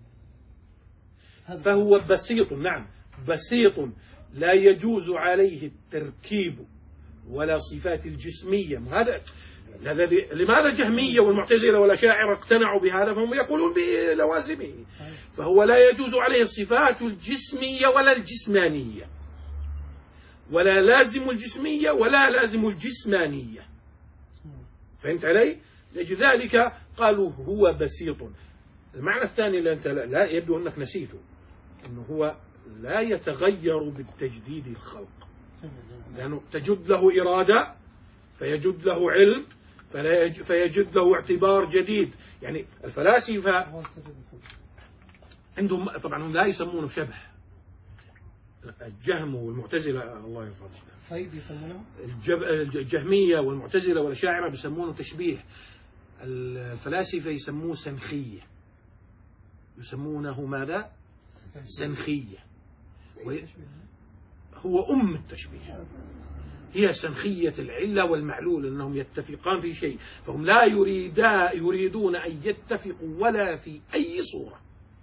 فهو بسيط. نعم بسيط لا يجوز عليه التركيب ولا صفات الجسمية. هذا الذي لماذا الجهمية والمعتزلة والأشاعرة اقتنعوا بهذا؟ فهم يقولون بلوازمه. فهو لا يجوز عليه الصفات الجسمية ولا الجسمانية، ولا لازم الجسمية ولا لازم الجسمانية. فهمت علي؟ لذلك قالوا هو بسيط. المعنى الثاني اللي أنت لا يبدو أنك نسيته، أنه هو لا يتغير بالتجديد الخلق، لأنه تجد له إرادة فيجد له علم فيجد له اعتبار جديد. يعني الفلاسفة عندهم طبعا لا يسمونه شبه، الجهم والمعتزلة الله يرفع طيب يسمونه الجهمية والمعتزلة والأشاعرة بيسمونه تشبيه. الفلاسفة يسموه سنخية، يسمونه ماذا؟ سنخية. هو أم التشبيه، هي سنخية العلة والمعلول، أنهم يتفقان في شيء، فهم لا يريدا يريدون أن يتفقوا ولا في أي صورة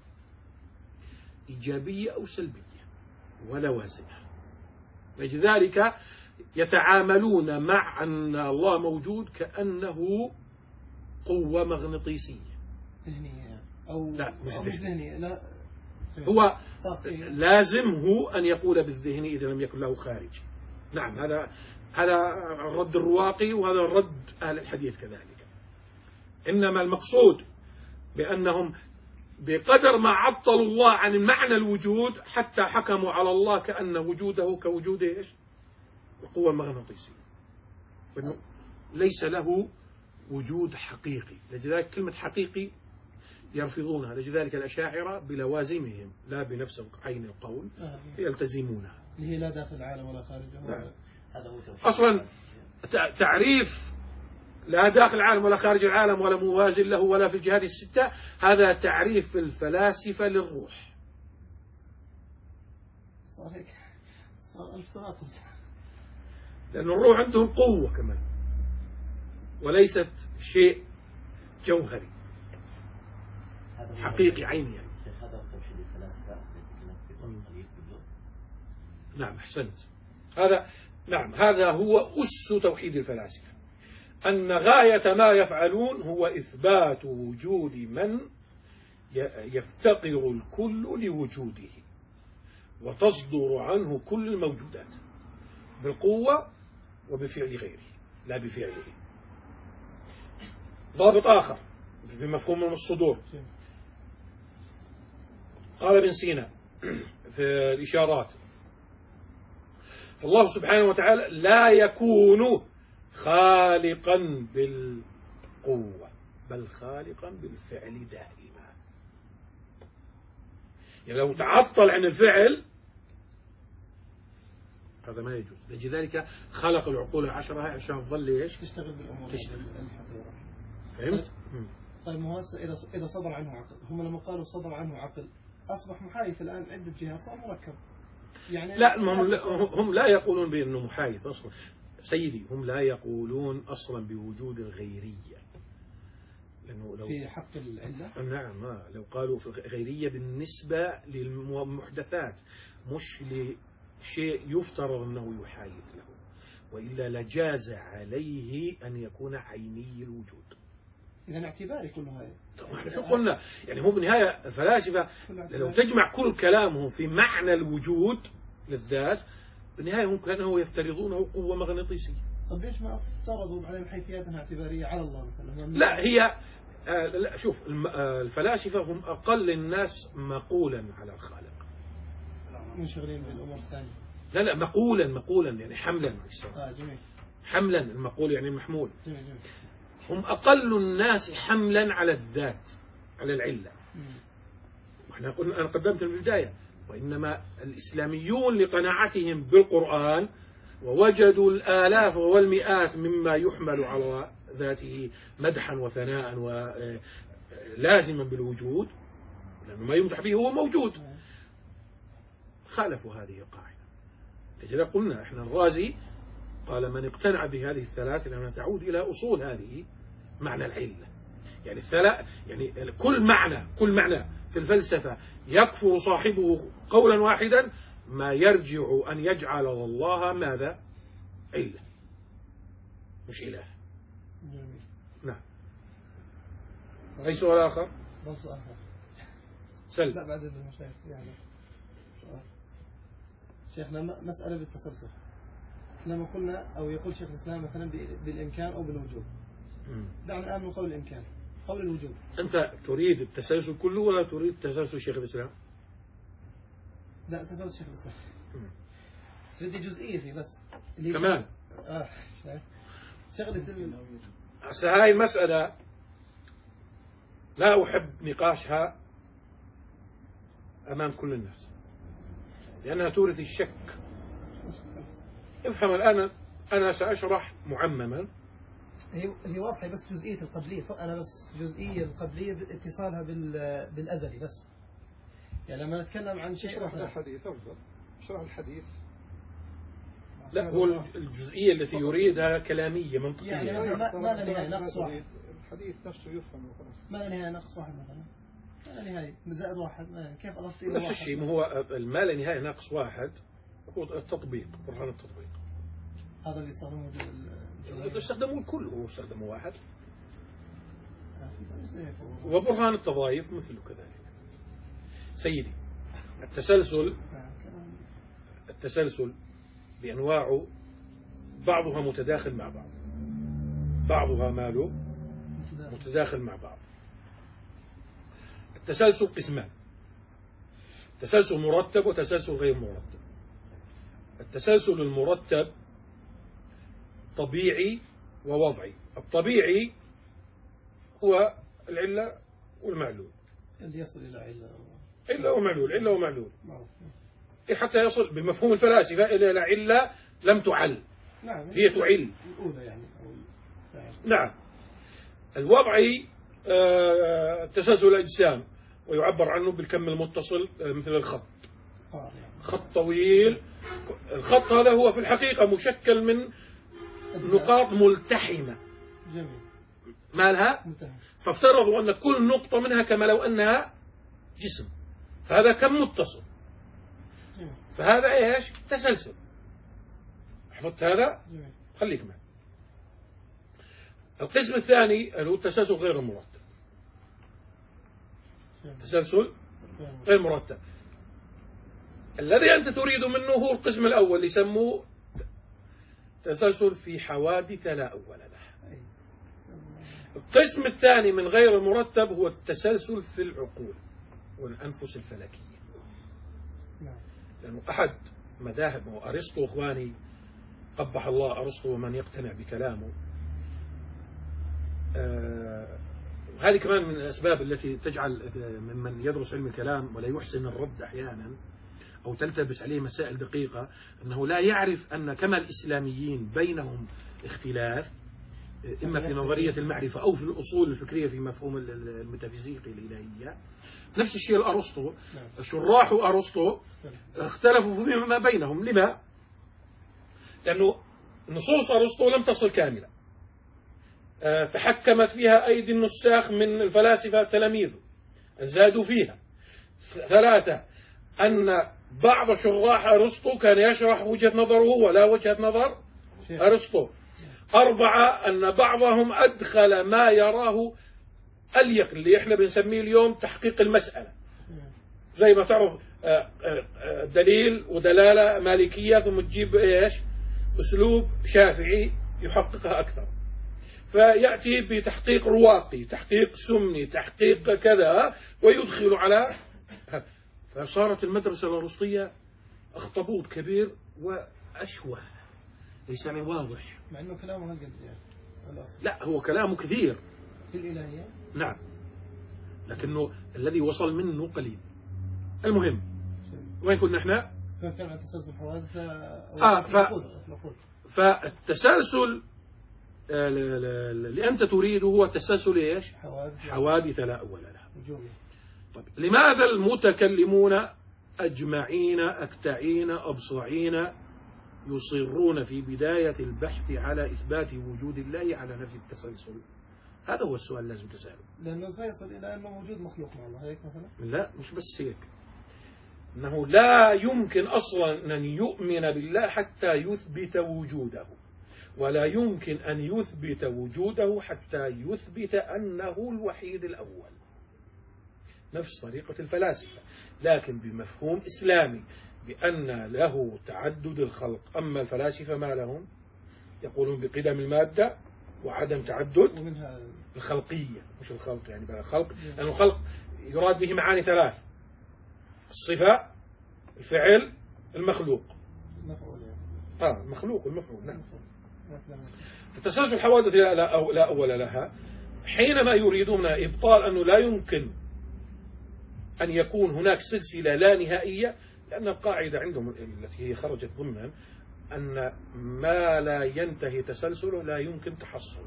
إيجابية أو سلبية ولا وازنة. لذلك يتعاملون مع أن الله موجود كأنه قوة مغناطيسية ذهنية أو لا مش أو ذهنية. لا هو لازمه أن يقول بالذهن إذا لم يكن له خارج. نعم هذا هذا الرد الرواقي وهذا الرد أهل الحديث كذلك. إنما المقصود بأنهم بقدر ما عطلوا الله عن معنى الوجود حتى حكموا على الله كأن وجوده كوجود إيش؟ القوة المغناطيسية، وأنه ليس له وجود حقيقي. لذلك كلمة حقيقي يرفضونها. لذلك الأشاعرة بلوازمهم لا بنفس عين القول يلتزمونها، اللي هي لا داخل العالم ولا خارجه. أصلا تعريف لا داخل العالم ولا خارج العالم ولا موازن له ولا في الجهات الستة، هذا تعريف الفلاسفة للروح. صار هيك صار الافتراض، لأن الروح عندهم قوة كمان وليست شيء جوهري حقيقي عيني يعني. هذا توحيد الفلاسفة الذي تنفذ القليل كله. نعم أحسنت. هذا نعم هذا هو أس توحيد الفلاسفة، أن غاية ما يفعلون هو إثبات وجود من يفتقر الكل لوجوده وتصدر عنه كل الموجودات بالقوة وبفعل غيره لا بفعله. ضابط آخر بمفهوم الصدور، قال ابن سينا في الإشارات: فالله سبحانه وتعالى لا يكون خالقا بالقوة بل خالقا بالفعل دائما. يعني لو تعطل عن الفعل هذا ما يجوز. لذلك خلق العقول العشرة عشان تظل ايش؟ تشتغل بالأمور الحقيقة. فهمت؟ طيب مو إذا إذا صدر عنه عقل، هم لما قالوا صدر عنه عقل أصبح محايث الآن عدة جهات، صار مركب. يعني لا هم, هم لا يقولون بأنه محايث أصلا سيدي، هم لا يقولون أصلا بوجود الغيرية، لأنه لو في حق العلة. نعم ما لو قالوا في غيرية بالنسبة للمحدثات مش لشيء يفترض أنه يحايث له، وإلا لجاز عليه أن يكون عيني الوجود. إذا اعتباري كله هاي. طبعا احنا شو قلنا؟ يعني هو بالنهاية الفلاسفة لو تجمع كل كلامهم في معنى الوجود للذات بالنهاية هم كانوا يفترضونه قوة مغناطيسية. طب ليش ما افترضوا بعدين حيثيات انها اعتبارية على الله مثلا؟ لا هي آه لا شوف الفلاسفة هم أقل الناس مقولا على الخالق. منشغلين بالأمور الثانية. لا لا مقولا مقولا يعني حملا. آه جميل. حملا المقول يعني المحمول. جميل جميل. هم أقل الناس حملا على الذات على العلة. وإحنا قلنا أنا قدمت من البداية وإنما الإسلاميون لقناعتهم بالقرآن ووجدوا الآلاف والمئات مما يحمل على ذاته مدحا وثناء ولازما بالوجود لأنه ما يمدح به هو موجود خالفوا هذه القاعدة. لذلك قلنا إحنا الرازي قال من اقتنع بهذه الثلاث لأنها تعود إلى أصول هذه معنى العلة. يعني الثلاث يعني كل معنى كل معنى في الفلسفة يكفر صاحبه قولا واحدا ما يرجع أن يجعل الله ماذا؟ علة مش إله. نعم. أي سؤال آخر؟ سؤال آخر. سلم. لا بعد المشايخ يعني سؤال. شيخنا مسألة بالتسلسل. لما قلنا أو يقول شيخ الإسلام مثلا بالإمكان أو بالوجوب. دعنا الآن من قول الإمكان. قول الوجوب. أنت تريد التسلسل كله ولا تريد تسلسل شيخ الإسلام؟ لا تسلسل شيخ الإسلام. بس بدي جزئية فيه بس. اللي كمان. آه شغلة هسه هاي المسألة لا أحب نقاشها أمام كل الناس لأنها تورث الشك. افهم الآن أنا سأشرح معمما. هي هي واضحة بس جزئية القبلية أنا بس جزئية القبلية باتصالها بال بالأزلي بس. يعني لما نتكلم عن شيء اشرح الحديث أفضل. اشرح الحديث. لا هو الجزئية التي يريدها كلامية منطقية. يعني ما ما لا نهاية ناقص واحد. الحديث نفسه يفهم وخلاص. ما لا نهاية ناقص واحد مثلا. ما لا نهاية زائد واحد كيف أضفت إلى واحد؟ نفس الشيء ما هو ما لا نهاية ناقص واحد هو التطبيق برهان التطبيق. هذا اللي يستخدموه استخدموا الكل واستخدموا واحد وبرهان التضايف مثله كذلك. سيدي التسلسل التسلسل بأنواعه بعضها متداخل مع بعض بعضها ماله متداخل مع بعض. التسلسل قسمان تسلسل مرتب وتسلسل غير مرتب. التسلسل المرتب طبيعي ووضعي. الطبيعي هو العلة والمعلول اللي يصل إلى علة علة ومعلول علة ومعلول حتى يصل بمفهوم الفلاسفة إلى علة لم تعل. نعم. هي تعل الأولى يعني نعم. الوضعي تسلسل الأجسام ويعبر عنه بالكم المتصل مثل الخط. خط طويل. الخط هذا هو في الحقيقة مشكل من نقاط ملتحمة. جميل. مالها فافترضوا أن كل نقطة منها كما لو أنها جسم فهذا كم متصل. فهذا إيش تسلسل. حفظت هذا خليك معي. القسم الثاني اللي هو التسلسل غير المرتب. تسلسل غير مرتب الذي أنت تريد منه هو القسم الأول اللي يسموه تسلسل في حوادث لا أول لها. القسم الثاني من غير المرتب هو التسلسل في العقول والأنفس الفلكية. لأنه أحد مذاهب أرسطو إخواني قبح الله أرسطو ومن يقتنع بكلامه. آه هذه كمان من الأسباب التي تجعل ممن يدرس علم الكلام ولا يحسن الرد أحيانا أو تلتبس عليه مسائل دقيقة أنه لا يعرف أن كما الإسلاميين بينهم اختلاف إما في نظرية المعرفة أو في الأصول الفكرية في مفهوم الميتافيزيقي الإلهية. نفس الشيء الأرسطو. شراح أرسطو اختلفوا فيما بينهم. لما؟ لأنه نصوص أرسطو لم تصل كاملة. أه تحكمت فيها أيدي النساخ من الفلاسفة تلاميذه زادوا فيها. ثلاثة أن بعض شراح أرسطو كان يشرح وجهة نظره ولا وجهة نظر أرسطو. أربعة أن بعضهم أدخل ما يراه أليق اللي إحنا بنسميه اليوم تحقيق المسألة. زي ما تعرف دليل ودلالة مالكية ثم تجيب إيش أسلوب شافعي يحققها أكثر، فيأتي بتحقيق رواقي، تحقيق سمني، تحقيق كذا، ويدخل على. فصارت المدرسة الأرسطية أخطبوط كبير وأشوه، ليس يعني واضح، مع أنه كلامه هالقد يعني الأصل. لا هو كلامه كثير في الإلهية، نعم، لكنه الذي وصل منه قليل. المهم وين كنا احنا؟ كان عن تسلسل الحوادث. آه ف... فالتسلسل اللي أنت تريده هو تسلسل إيش؟ حوادث, حوادث لا أول لها. وجوبي. طيب لماذا المتكلمون أجمعين أكتعين أبصعين يصرون في بداية البحث على إثبات وجود الله على نفس التسلسل؟ هذا هو السؤال لازم تسأله. لأنه سيصل إلى أنه وجود مخلوق مع الله، هيك مثلا؟ لا مش بس هيك، أنه لا يمكن أصلا أن يؤمن بالله حتى يثبت وجوده، ولا يمكن أن يثبت وجوده حتى يثبت أنه الوحيد الأول، نفس طريقة الفلاسفة، لكن بمفهوم إسلامي بأن له تعدد الخلق. أما الفلاسفة ما لهم؟ يقولون بقدم المادة وعدم تعدد ومنها الخلقية، مش الخلق يعني بقى خلق، لأن الخلق يراد به معاني ثلاث: الصفة، الفعل، المخلوق. آه المخلوق المفعول. نعم. فتسلسل الحوادث لا, لا أول لها. حينما يريدون إبطال أنه لا يمكن أن يكون هناك سلسلة لا نهائية، لأن القاعدة عندهم التي هي خرجت ضمنا أن ما لا ينتهي تسلسله لا يمكن تحصله.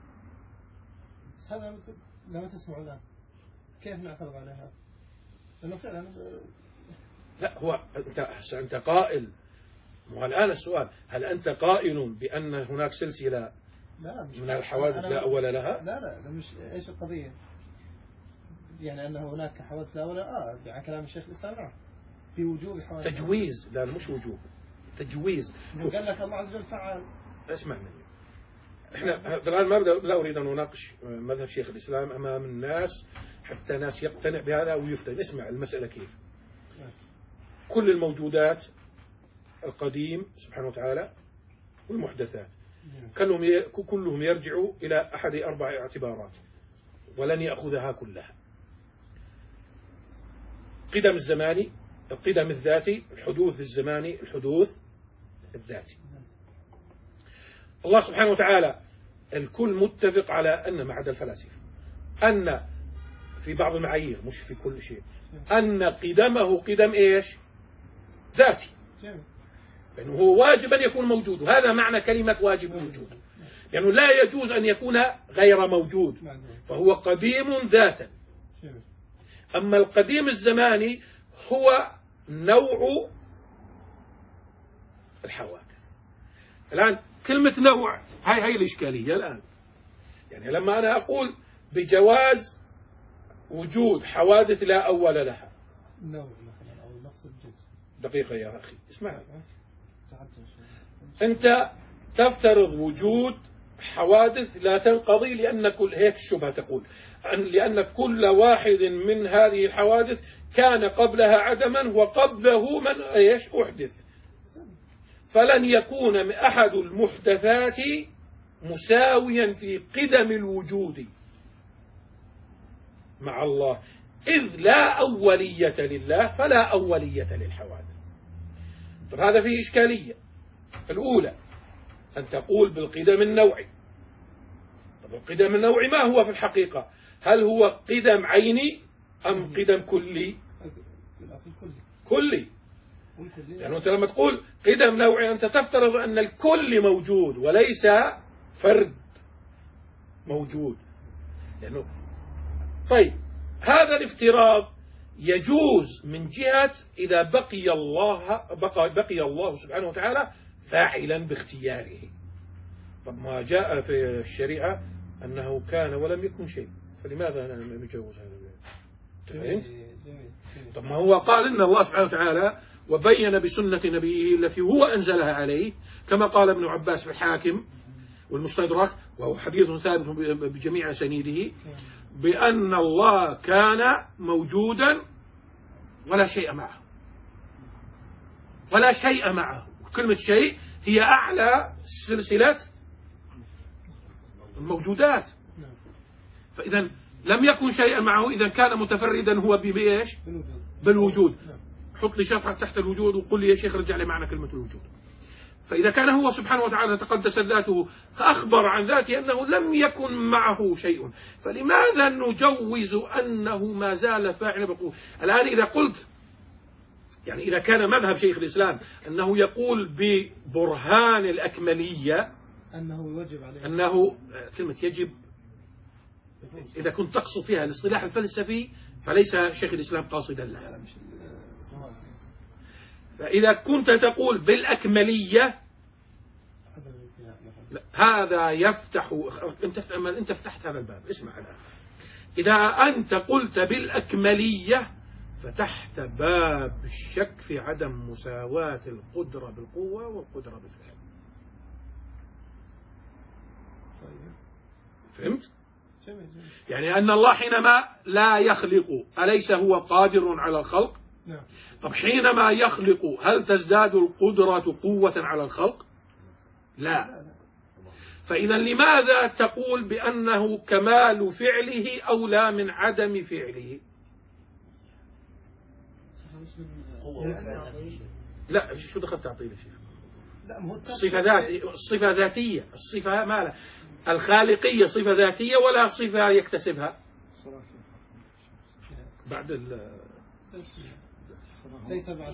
بس هذا لما تسمعوا الآن كيف نعترض عليها؟ لأنه فعلا لا هو أنت أنت قائل. والآن السؤال، هل أنت قائل بأن هناك سلسلة لا مش من الحوادث لا أول لها؟ لا لا لا مش إيش القضية؟ يعني أن هناك حوادث لا أول آه على كلام الشيخ الإسلام نعم في وجوب حوادث. تجويز، لا مش وجوب، تجويز. قال لك الله عز وجل فعل. اسمع مني، احنا الآن ما لا أريد أن أناقش مذهب شيخ الإسلام أمام الناس حتى ناس يقتنع بهذا ويفتن. اسمع المسألة كيف. كل الموجودات القديم سبحانه وتعالى والمحدثات كلهم كلهم يرجعوا إلى أحد أربع اعتبارات ولن يأخذها كلها: قدم الزماني، القدم الذاتي، الحدوث الزماني، الحدوث الذاتي. الله سبحانه وتعالى الكل متفق على أن، ما عدا الفلاسفة، أن في بعض المعايير مش في كل شيء، أن قدمه قدم إيش؟ ذاتي، لأنه يعني هو واجب أن يكون موجود، وهذا معنى كلمة واجب الوجود، يعني لا يجوز أن يكون غير موجود، فهو قديم ذاتا. أما القديم الزماني هو نوع الحوادث. الآن كلمة نوع هاي هاي الإشكالية الآن. يعني لما أنا أقول بجواز وجود حوادث لا أول لها، نوع مثلا أو نقص الجنس. دقيقة يا أخي اسمع، أنت تفترض وجود حوادث لا تنقضي، لأن كل هيك الشبهة تقول لأن كل واحد من هذه الحوادث كان قبلها عدما وقبله من ايش أحدث، فلن يكون أحد المحدثات مساويا في قدم الوجود مع الله، إذ لا أولية لله فلا أولية للحوادث. طب هذا فيه إشكالية. الأولى أن تقول بالقدم النوعي. طب القدم النوعي ما هو في الحقيقة؟ هل هو قدم عيني أم قدم كلي؟ كلي. يعني أنت لما تقول قدم نوعي أنت تفترض أن الكل موجود وليس فرد موجود. لأنه طيب هذا الافتراض يجوز من جهة إذا بقي الله بقي, بقي الله سبحانه وتعالى فاعلا باختياره. طب ما جاء في الشريعة أنه كان ولم يكن شيء، فلماذا نجوز هذا؟ فهمت؟ طب ما هو قال إن الله سبحانه وتعالى وبين بسنة نبيه التي هو أنزلها عليه، كما قال ابن عباس في الحاكم والمستدرك، وهو حديث ثابت بجميع أسانيده، بأن الله كان موجودا ولا شيء معه، ولا شيء معه. كلمة شيء هي أعلى سلسلة الموجودات. فإذا لم يكن شيئا معه، إذا كان متفردا هو بإيش؟ بالوجود. حط لي شرح تحت الوجود وقل لي يا شيخ رجع لي معنى كلمة الوجود. فإذا كان هو سبحانه وتعالى تقدست ذاته فأخبر عن ذاته أنه لم يكن معه شيء، فلماذا نجوز أنه ما زال فاعلا بالقوة؟ الآن إذا قلت يعني إذا كان مذهب شيخ الإسلام أنه يقول ببرهان الأكملية أنه يوجب عليه أنه كلمة يجب إذا كنت تقصد فيها الاصطلاح الفلسفي فليس شيخ الإسلام قاصدا لها. فإذا كنت تقول بالأكملية هذا يفتح أنت أنت فتحت هذا الباب. اسمع الآن، إذا أنت قلت بالأكملية فتحت باب الشك في عدم مساواة القدرة بالقوة والقدرة بالفعل. فهمت؟ يعني أن الله حينما لا يخلق أليس هو قادر على الخلق؟ نعم. طب حينما يخلق هل تزداد القدرة قوة على الخلق؟ لا. فإذا لماذا تقول بأنه كمال فعله أولى من عدم فعله؟ لا شو دخلت تعطيه شيخ؟ الصفة ذات الصفة ذاتية، الصفة ما الخالقية صفة ذاتية ولا صفة يكتسبها؟ بعد ال ليس بعد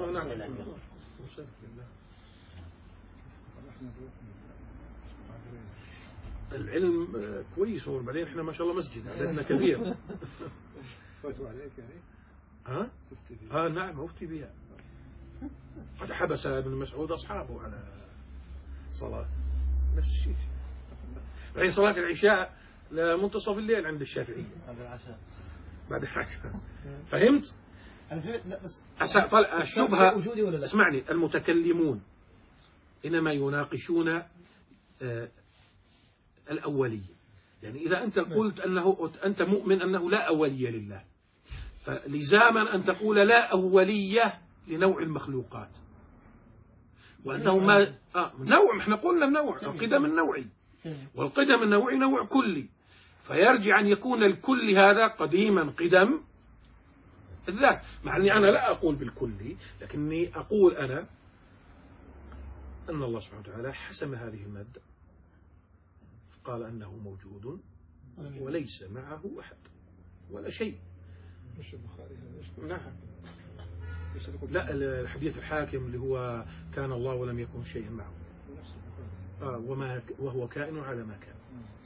العلم كويس هو، بعدين احنا ما شاء الله مسجد عددنا كبير. فاتوا عليك يعني؟ ها؟ اه نعم افتي بها. قد حبس ابن مسعود اصحابه على صلاة نفس الشيء. بعدين صلاة العشاء لمنتصف الليل عند الشافعية. بعد العشاء. بعد العشاء. فهمت؟ لا بس طلع الشبهة. اسمعني، المتكلمون إنما يناقشون آه الأولية. يعني إذا أنت قلت أنه أنت مؤمن أنه لا أولية لله، فلزاما أن تقول لا أولية لنوع المخلوقات، وأنه ما آه نوع، احنا قلنا نوع القدم النوعي، والقدم النوعي نوع كلي، فيرجع أن يكون الكل هذا قديما قدم الذات. مع أني أنا لا أقول بالكلي، لكني أقول أنا أن الله سبحانه وتعالى حسم هذه المادة قال أنه موجود وليس معه أحد ولا شيء. مش البخاري هذا؟ نعم. لا الحديث الحاكم اللي هو كان الله ولم يكن شيء معه. آه وما وهو كائن على ما كان.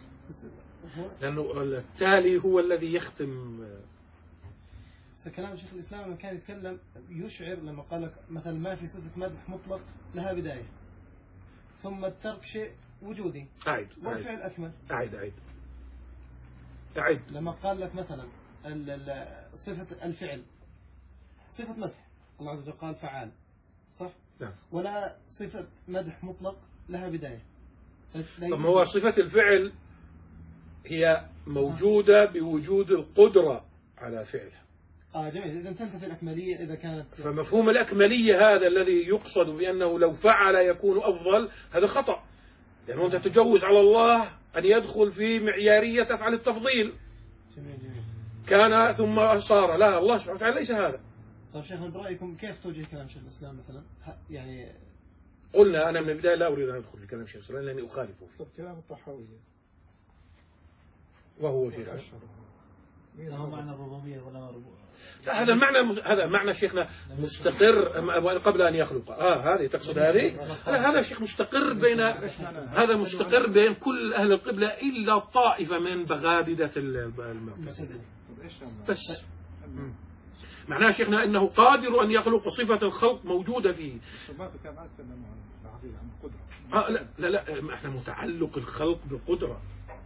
لأنه التالي هو الذي يختم. كلام شيخ الإسلام لما كان يتكلم يشعر لما قال لك مثلا ما في صفة مدح مطلق لها بداية، ثم الترك شيء وجودي. أعد. والفعل أكمل. أعد أعد. أعد. لما قال لك مثلا صفة الفعل صفة مدح، الله عز وجل قال فعال، صح؟ نعم. ولا صفة مدح مطلق لها بداية. طب هو صفة الفعل هي موجودة بوجود القدرة على فعلها. آه جميل. إذا تنتفي الأكملية إذا كانت. فمفهوم الأكملية هذا الذي يقصد بأنه لو فعل يكون أفضل، هذا خطأ، لأنه أنت تجوز على الله أن يدخل في معيارية تفعل التفضيل. جميل جميل. كان ثم صار. لا، الله سبحانه وتعالى ليس هذا. طيب شيخنا برأيكم كيف توجه كلام شيخ الإسلام مثلا؟ يعني قلنا أنا من البداية لا أريد أن أدخل في كلام شيخ الإسلام لأني أخالفه فيه. طب كلام الطحاوية وهو شيخ لا هو معنى الربوبية ولا ربوبية. لا هذا المعنى هذا معنى شيخنا مستقر قبل أن يخلق. آه هذه تقصد هذه؟ لا هذا شيخ مستقر بين هذا مستقر بين كل أهل القبلة إلا طائفة من بغاددة المعتزلة. بس معناه شيخنا أنه قادر أن يخلق صفة الخلق موجودة فيه. آه لا لا لا احنا متعلق الخلق بالقدرة.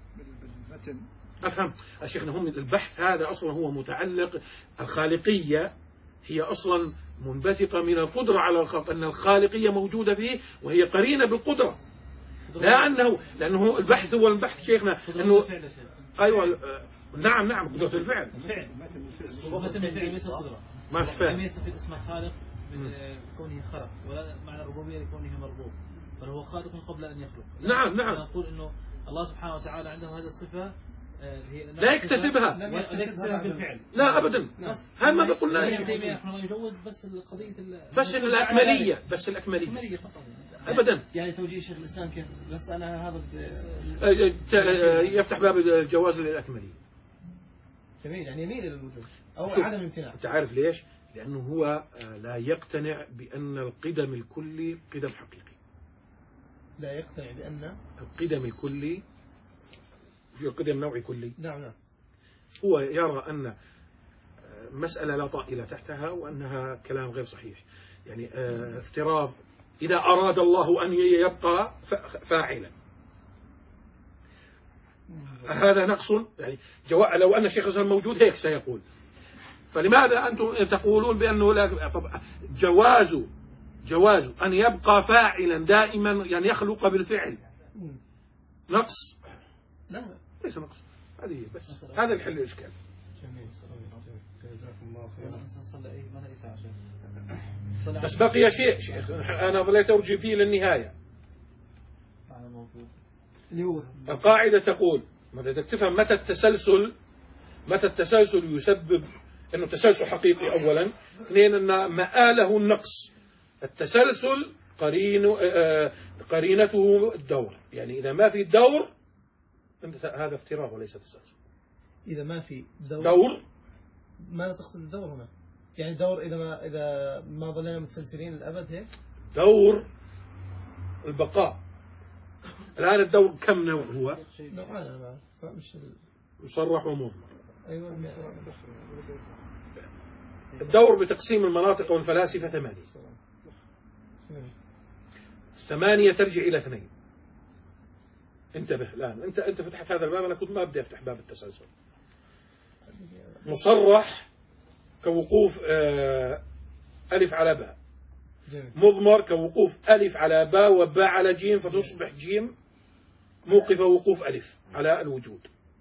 أفهم شيخنا، هم البحث هذا أصلا هو متعلق الخالقية، هي أصلا منبثقة من القدرة على الخلق، أن الخالقية موجودة فيه وهي قرينة بالقدرة، لا أنه لأنه البحث هو البحث شيخنا أنه أيوة نعم نعم قدرة الفعل. الفعل ومتى الفعل ليس قدرة. ما فاهم. لم يصف الاسم الخالق بكونه خلق، ولا معنى الربوبية لكونه مربوب، بل هو خالق قبل أن يخلق. نعم نعم. نقول إنه الله سبحانه وتعالى عنده هذه الصفة هي لا يكتسبها. لا يكتسبها بالفعل. لا أبدا. هذا ما بقولنا شيء. نحن يجوز بس القضية بس الأكملية بس الأكملية فقط. أبدا. يعني توجيه شيخ الإسلام كيف؟ بس أنا هذا يفتح باب الجواز للأكملية. جميل، يعني يميل إلى الوجود أو عدم الامتناع. أنت عارف ليش؟ لأنه هو لا يقتنع بأن القدم الكلي قدم حقيقي. لا يقتنع بأن القدم الكلي في قدم نوعي كلي. نعم نعم. هو يرى أن مسألة لا طائل تحتها وأنها كلام غير صحيح. يعني افتراض إذا أراد الله أن يبقى فاعلا، هذا نقص. يعني لو أن الشيخ الإسلام موجود هيك سيقول. فلماذا أنتم تقولون بأنه لا؟ طب جواز جواز أن يبقى فاعلا دائما، يعني يخلق بالفعل، نقص؟ لا ليس نقص. هذه بس هذا الحل الإشكال. جميل. جزاكم الله خيرا. بس بقي شيء شيخ أنا ظليت أرجي فيه للنهاية. القاعدة تقول بدك تفهم متى التسلسل متى التسلسل يسبب أنه تسلسل حقيقي أولا، اثنين أن مآله النقص. التسلسل قرين قرينته الدور، يعني إذا ما في الدور هذا افتراض وليس تسلسل. إذا ما في دور, دور ماذا تقصد الدور هنا؟ يعني دور إذا ما إذا ما ظلنا متسلسلين للأبد هيك؟ دور البقاء. الآن الدور كم نوع هو؟ نوعان أنا صح مش مصرح ومضمر. أيوة. الدور بتقسيم المناطق والفلاسفة ثمانية. ثمانية ترجع إلى اثنين. انتبه الآن، أنت أنت فتحت هذا الباب، أنا كنت ما بدي أفتح باب التسلسل. مصرح كوقوف ألف على باء. مضمر كوقوف ألف على باء وباء على جيم فتصبح جيم موقفة وقوف ألف على الوجود.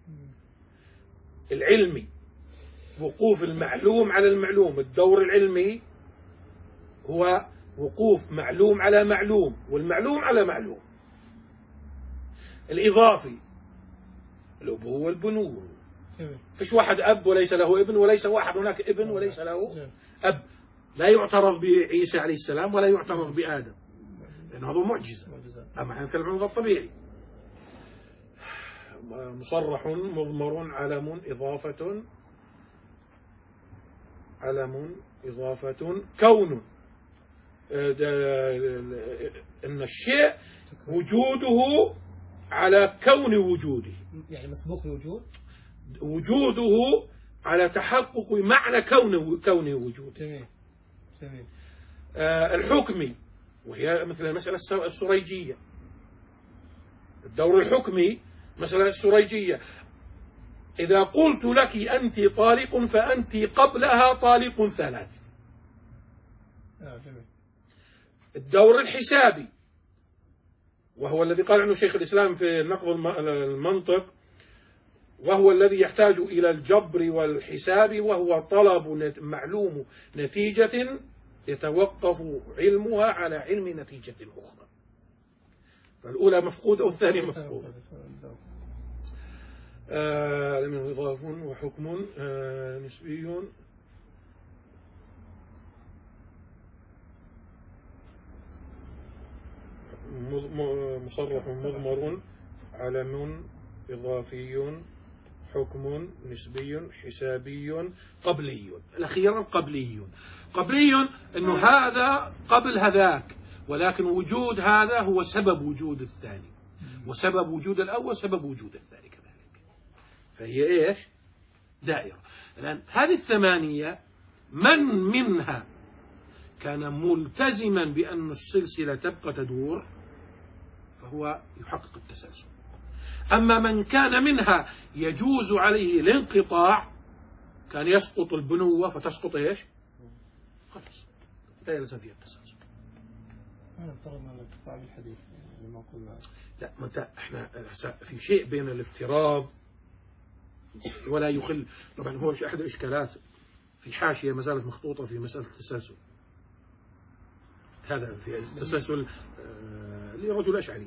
العلمي وقوف المعلوم على المعلوم. الدور العلمي هو وقوف معلوم على معلوم والمعلوم على معلوم. الإضافي الأبوة والبنوة. فيش واحد أب وليس له ابن، وليس واحد هناك ابن وليس له أب. لا يعترض بعيسى عليه السلام ولا يعترض بآدم لأنه هذا معجزة. أما احنا نتكلم عن الطبيعي. مصرح مضمر علم إضافة علم إضافة كون. إن الشيء وجوده على كون وجوده، يعني مسبوق الوجود، وجوده على تحقق معنى كونه كونه وجود. جميل جميل. آه الحكمي وهي مثل المسألة السريجية. الدور الحكمي مسألة السريجية. إذا قلت لك أنت طالق فأنت قبلها طالق ثلاث. آه جميل. الدور الحسابي وهو الذي قال عنه شيخ الإسلام في نقض المنطق، وهو الذي يحتاج إلى الجبر والحساب، وهو طلب معلوم نتيجة يتوقف علمها على علم نتيجة أخرى. فالأولى مفقودة والثانية مفقودة. آه إضاف وحكم آه نسبي مصرح مضمر علم إضافي حكم نسبي حسابي قبلي. الأخيرا قبلي. قبلي أنه هذا قبل هذاك، ولكن وجود هذا هو سبب وجود الثاني، وسبب وجود الأول سبب وجود الثاني كذلك. فهي إيش؟ دائرة. الآن هذه الثمانية من منها كان ملتزما بأن السلسلة تبقى تدور فهو يحقق التسلسل. أما من كان منها يجوز عليه الانقطاع كان يسقط البنوة فتسقط إيش؟ خلاص لا يلزم فيها التسلسل. أنا افترضنا الانقطاع بالحديث يعني ما قلنا. لا متى احنا في شيء بين الافتراض ولا يخل. طبعا هو أحد الإشكالات في حاشية ما زالت مخطوطة في مسألة التسلسل، هذا في التسلسل آه لرجل أشعري.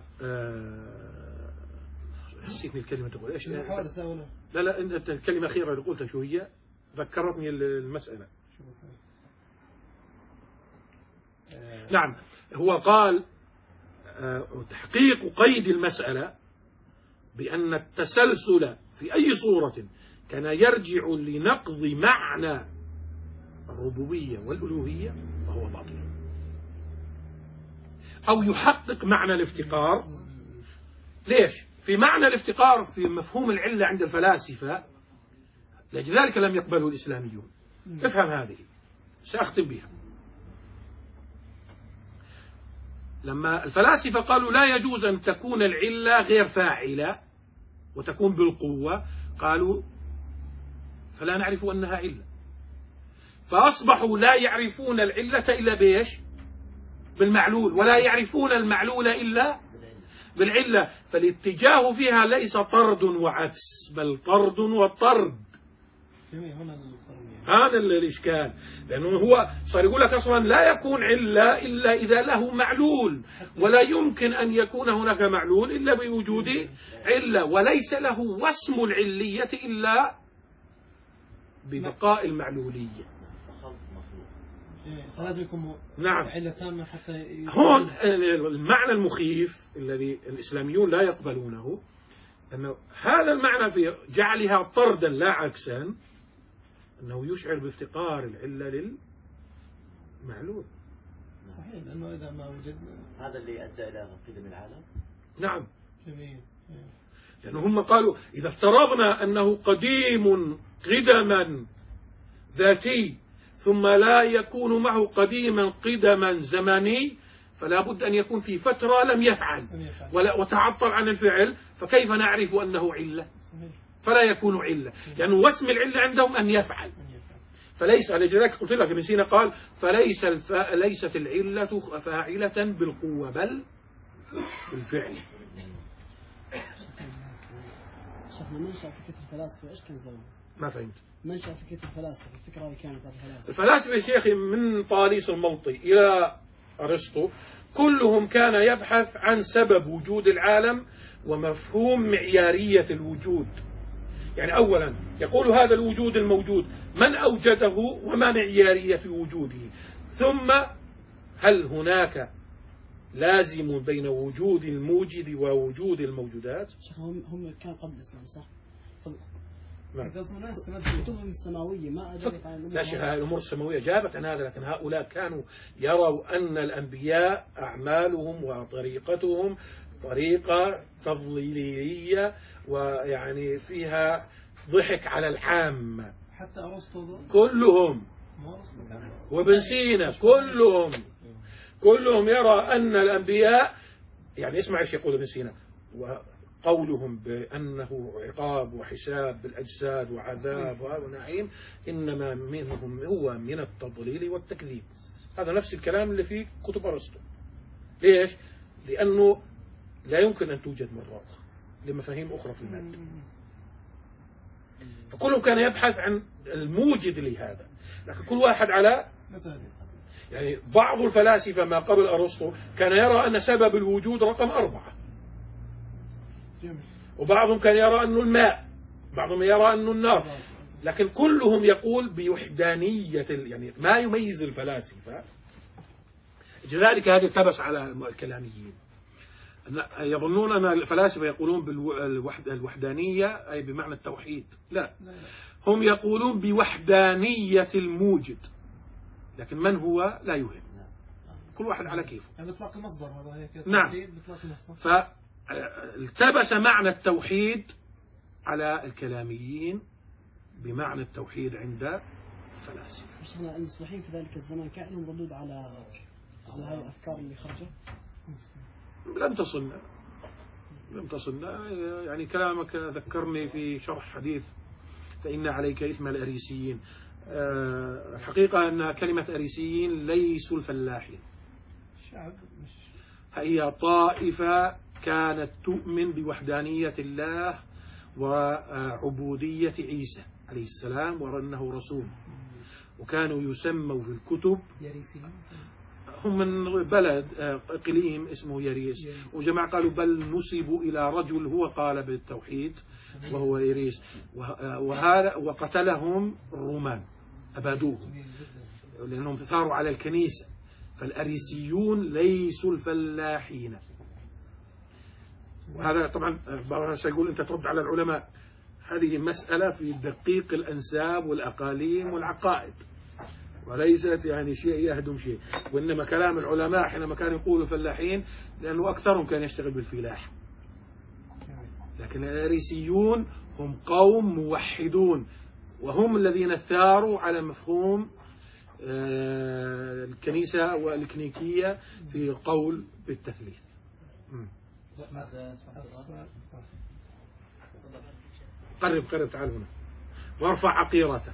آه نسيتني الكلمة تقول إيش؟ لا لا أنت الكلمة الأخيرة اللي قلتها شو هي؟ ذكرتني المسألة. آه نعم، هو قال آه تحقيق قيد المسألة بأن التسلسل في أي صورة كان يرجع لنقض معنى الربوبية والألوهية فهو باطل، أو يحقق معنى الافتقار. ليش؟ في معنى الافتقار في مفهوم العلة عند الفلاسفة، لذلك لم يقبله الإسلاميون. افهم هذه، سأختم بها. لما الفلاسفة قالوا لا يجوز أن تكون العلة غير فاعلة وتكون بالقوة، قالوا فلا نعرف أنها علة، فأصبحوا لا يعرفون العلة إلا بإيش؟ بالمعلول، ولا يعرفون المعلول إلا بالعلة. فالاتجاه فيها ليس طرد وعكس، بل طرد وطرد. هذا الإشكال، لأنه هو صار يقول لك أصلا لا يكون علة إلا إذا له معلول، ولا يمكن أن يكون هناك معلول إلا بوجود علة، وليس له واسم العلية إلا ببقاء المعلولية. فلازم يكون نعم. علة تامة حتى هون المعنى المخيف الذي الإسلاميون لا يقبلونه، أنه هذا المعنى في جعلها طردا لا عكسا، أنه يشعر بافتقار العلة للمعلول. صحيح، لأنه إذا ما وجد هذا اللي أدى إلى قدم العالم. نعم، جميل. لأنه هم قالوا إذا افترضنا أنه قديم قدما ذاتي ثم لا يكون معه قديما قدما زمني، فلا بد أن يكون في فترة لم يفعل ولا وتعطل عن الفعل، فكيف نعرف أنه علة؟ فلا يكون علة، لأنه واسم العلة عندهم أن يفعل. فليس، لذلك قلت لك ابن سينا قال فليس الف... ليست العلة فاعلة بالقوة بل بالفعل. شيخنا منشأ فكرة الفلاسفة ايش كان زمان؟ ما فهمت. منشأ فكرة الفلاسفة، الفكرة اللي كانت الفلاسفة. الفلاسفة يا شيخي من طاليس الموطي إلى أرسطو كلهم كان يبحث عن سبب وجود العالم ومفهوم معيارية الوجود. يعني أولا يقول هذا الوجود الموجود من أوجده وما معيارية وجوده، ثم هل هناك لازم بين وجود الموجد ووجود الموجودات؟ شيخ هم هم كان قبل الإسلام صح؟ نعم. كتبهم السماوية ما أجابت عن الأمور. لا شيخ، الأمور السماوية جابت عن هذا، لكن هؤلاء كانوا يروا أن الأنبياء أعمالهم وطريقتهم طريقة تضليلية، ويعني فيها ضحك على العامة. حتى أرسطو كلهم وابن سينا كلهم كلهم يرى أن الأنبياء، يعني اسمع ايش يقول ابن سينا، وقولهم بأنه عقاب وحساب بالأجساد وعذاب ونعيم إنما منهم هو من التضليل والتكذيب. هذا نفس الكلام اللي في كتب أرسطو. ليش؟ لأنه لا يمكن أن توجد مرات لمفاهيم أخرى في المادة. فكلهم كان يبحث عن الموجد لهذا، لكن كل واحد على يعني بعض الفلاسفة ما قبل أرسطو كان يرى أن سبب الوجود رقم أربعة، وبعضهم كان يرى أنه الماء، بعضهم يرى أنه النار، لكن كلهم يقول بوحدانية، يعني ما يميز الفلاسفة. لذلك هذا التبس على الكلاميين، يظنون أن الفلاسفة يقولون بالوحدانية أي بمعنى التوحيد. لا، هم يقولون بوحدانية الموجد، لكن من هو لا يهم، كل واحد على كيفه. يعني بإطلاق المصدر هذا هيك. نعم. بإطلاق المصدر. فالتبس معنى التوحيد على الكلاميين بمعنى التوحيد عند الفلاسفة. شيخنا المصلحين في ذلك الزمان كان لهم ردود على على هاي الأفكار اللي خرجت؟ لم تصلنا لم تصلنا يعني كلامك ذكرني في شرح حديث فإن عليك إثم الأريسيين. أه الحقيقة أن كلمة أريسيين ليسوا الفلاحين، شعب هي طائفة كانت تؤمن بوحدانية الله وعبودية عيسى عليه السلام وأنه رسول. وكانوا يسموا في الكتب يريسيين. هم من بلد إقليم اسمه يريس، وجماعة قالوا بل نسبوا إلى رجل هو قال بالتوحيد وهو يريس، وهذا وقتلهم الرومان أبادوهم لأنهم ثاروا على الكنيسة. فالأريسيون ليسوا الفلاحين. وهذا طبعا بعض سيقول أنت ترد على العلماء، هذه مسألة في دقيق الأنساب والأقاليم والعقائد، وليست يعني شيء يهدم شيء، وإنما كلام العلماء حينما كانوا يقولوا فلاحين لأنه أكثرهم كان يشتغل بالفلاح. لكن الأريسيون هم قوم موحدون، وهم الذين ثاروا على مفهوم الكنيسة والإكليكية في قول بالتثليث. قرب قرب تعال هنا وارفع عقيرتك.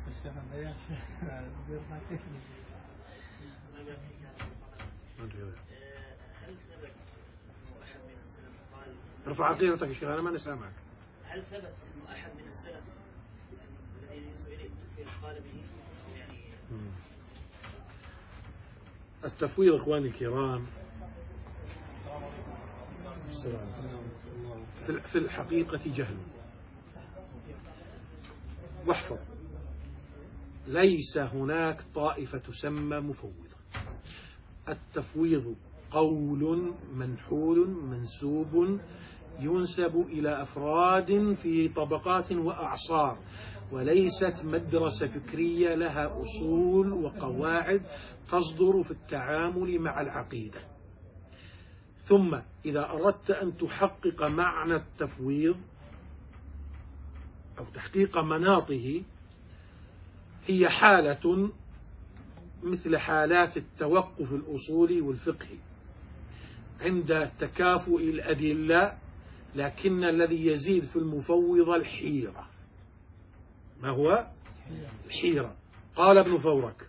ارفع عقيرتك يا شيخ أنا ما نسمعك. هل ثبت أنه أحد من السلف الذين ينسب إليه التكفير قال به يعني؟ التفويض إخواني الكرام في الحقيقة جهل. واحفظ، ليس هناك طائفة تسمى مفوضة. التفويض قول منحول منسوب ينسب إلى أفراد في طبقات وأعصار، وليست مدرسة فكرية لها أصول وقواعد تصدر في التعامل مع العقيدة. ثم إذا أردت أن تحقق معنى التفويض أو تحقيق مناطه، هي حالة مثل حالات التوقف الأصولي والفقهي عند تكافؤ الأدلة، لكن الذي يزيد في المفوضة الحيرة. ما هو؟ الحيرة. قال ابن فورك: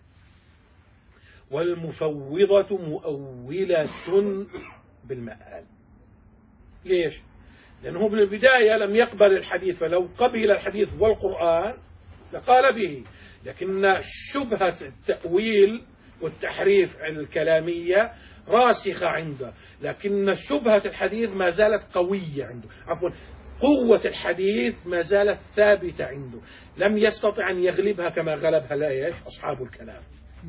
والمفوضة مؤولة بالمآل. ليش؟ لأنه بالبداية لم يقبل الحديث، فلو قبل الحديث والقرآن لقال به، لكن شبهة التأويل والتحريف الكلامية راسخة عنده، لكن شبهة الحديث ما زالت قوية عنده، عفوا قوة الحديث ما زالت ثابتة عنده، لم يستطع أن يغلبها كما غلبها لا أصحاب الكلام.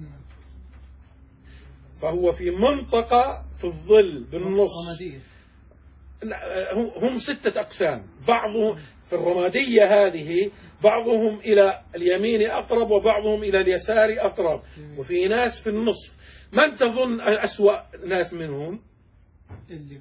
فهو في منطقة في الظل بالنص. هم ستة أقسام، بعضهم في الرمادية هذه بعضهم إلى اليمين أقرب وبعضهم إلى اليسار أقرب، وفي ناس في النصف. من تظن أسوأ ناس منهم؟ اللي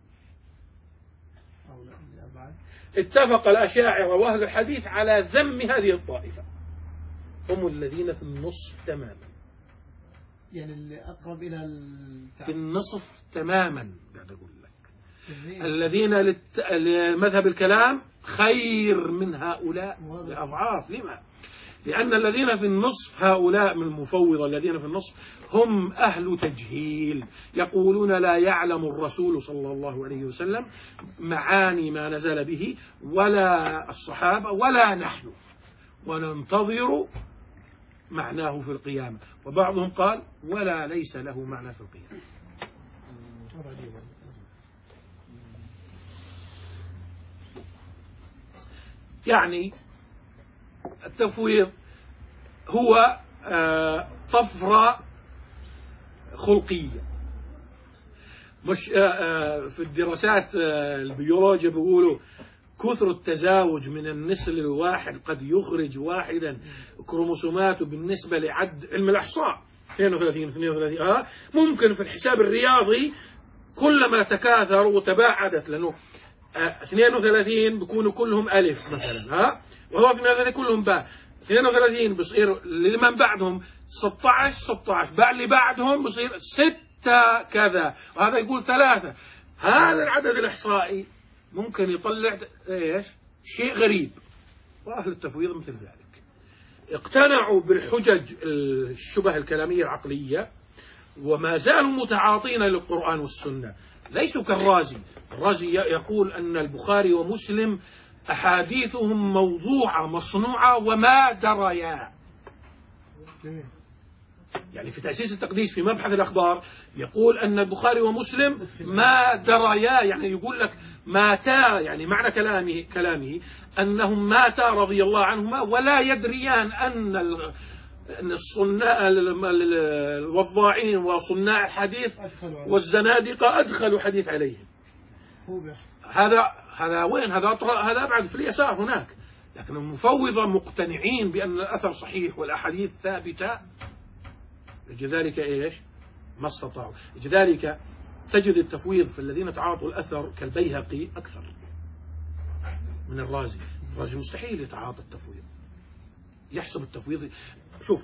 اتفق الأشاعرة وأهل الحديث على ذم هذه الطائفة، هم الذين في النصف تماما، يعني اللي أقرب إلى في النصف تماما. قاعد أقول لك الذين لمذهب الكلام خير من هؤلاء بأضعاف. لما؟ لأن الذين في النصف هؤلاء من المفوضة، الذين في النصف هم أهل تجهيل، يقولون لا يعلم الرسول صلى الله عليه وسلم معاني ما نزل به ولا الصحابة ولا نحن، وننتظر معناه في القيامة. وبعضهم قال ولا ليس له معنى في القيامة. يعني التفويض هو طفرة خلقية، مش في الدراسات البيولوجية بيقولوا كثر التزاوج من النسل الواحد قد يخرج واحدا كروموسوماته بالنسبة لعد علم الإحصاء اثنين وثلاثين اثنين وثلاثين. آه ممكن في الحساب الرياضي كلما تكاثروا وتباعدت، لأنه اثنين وثلاثين بيكونوا كلهم ألف مثلا، ها وهو اثنين وثلاثين كلهم باء، اثنين وثلاثين بصير لمن بعدهم ستة عشر ستة عشر، بعد اللي بعدهم بصير ستة كذا، وهذا يقول ثلاثة. هذا العدد الإحصائي ممكن يطلع ايش؟ شيء غريب. وأهل التفويض مثل ذلك اقتنعوا بالحجج الشبه الكلامية العقلية، وما زالوا متعاطين للقرآن والسنة، ليسوا كالرازي. الرازي يقول أن البخاري ومسلم أحاديثهم موضوعة مصنوعة وما دريا. يعني في تأسيس التقديس في مبحث الأخبار يقول أن البخاري ومسلم ما دريا، يعني يقول لك ماتا، يعني معنى كلامه كلامه أنهم ماتا رضي الله عنهما ولا يدريان أن أن الصناع الوضاعين وصناع الحديث والزنادقة أدخلوا حديث عليهم. هذا هذا وين؟ هذا هذا أبعد في اليسار هناك. لكن المفوضة مقتنعين بأن الأثر صحيح والأحاديث ثابتة، لذلك إيش؟ ما استطاعوا. لذلك تجد التفويض في الذين تعاطوا الأثر كالبيهقي أكثر من الرازي. الرازي مستحيل يتعاطى التفويض، يحسب التفويض. شوف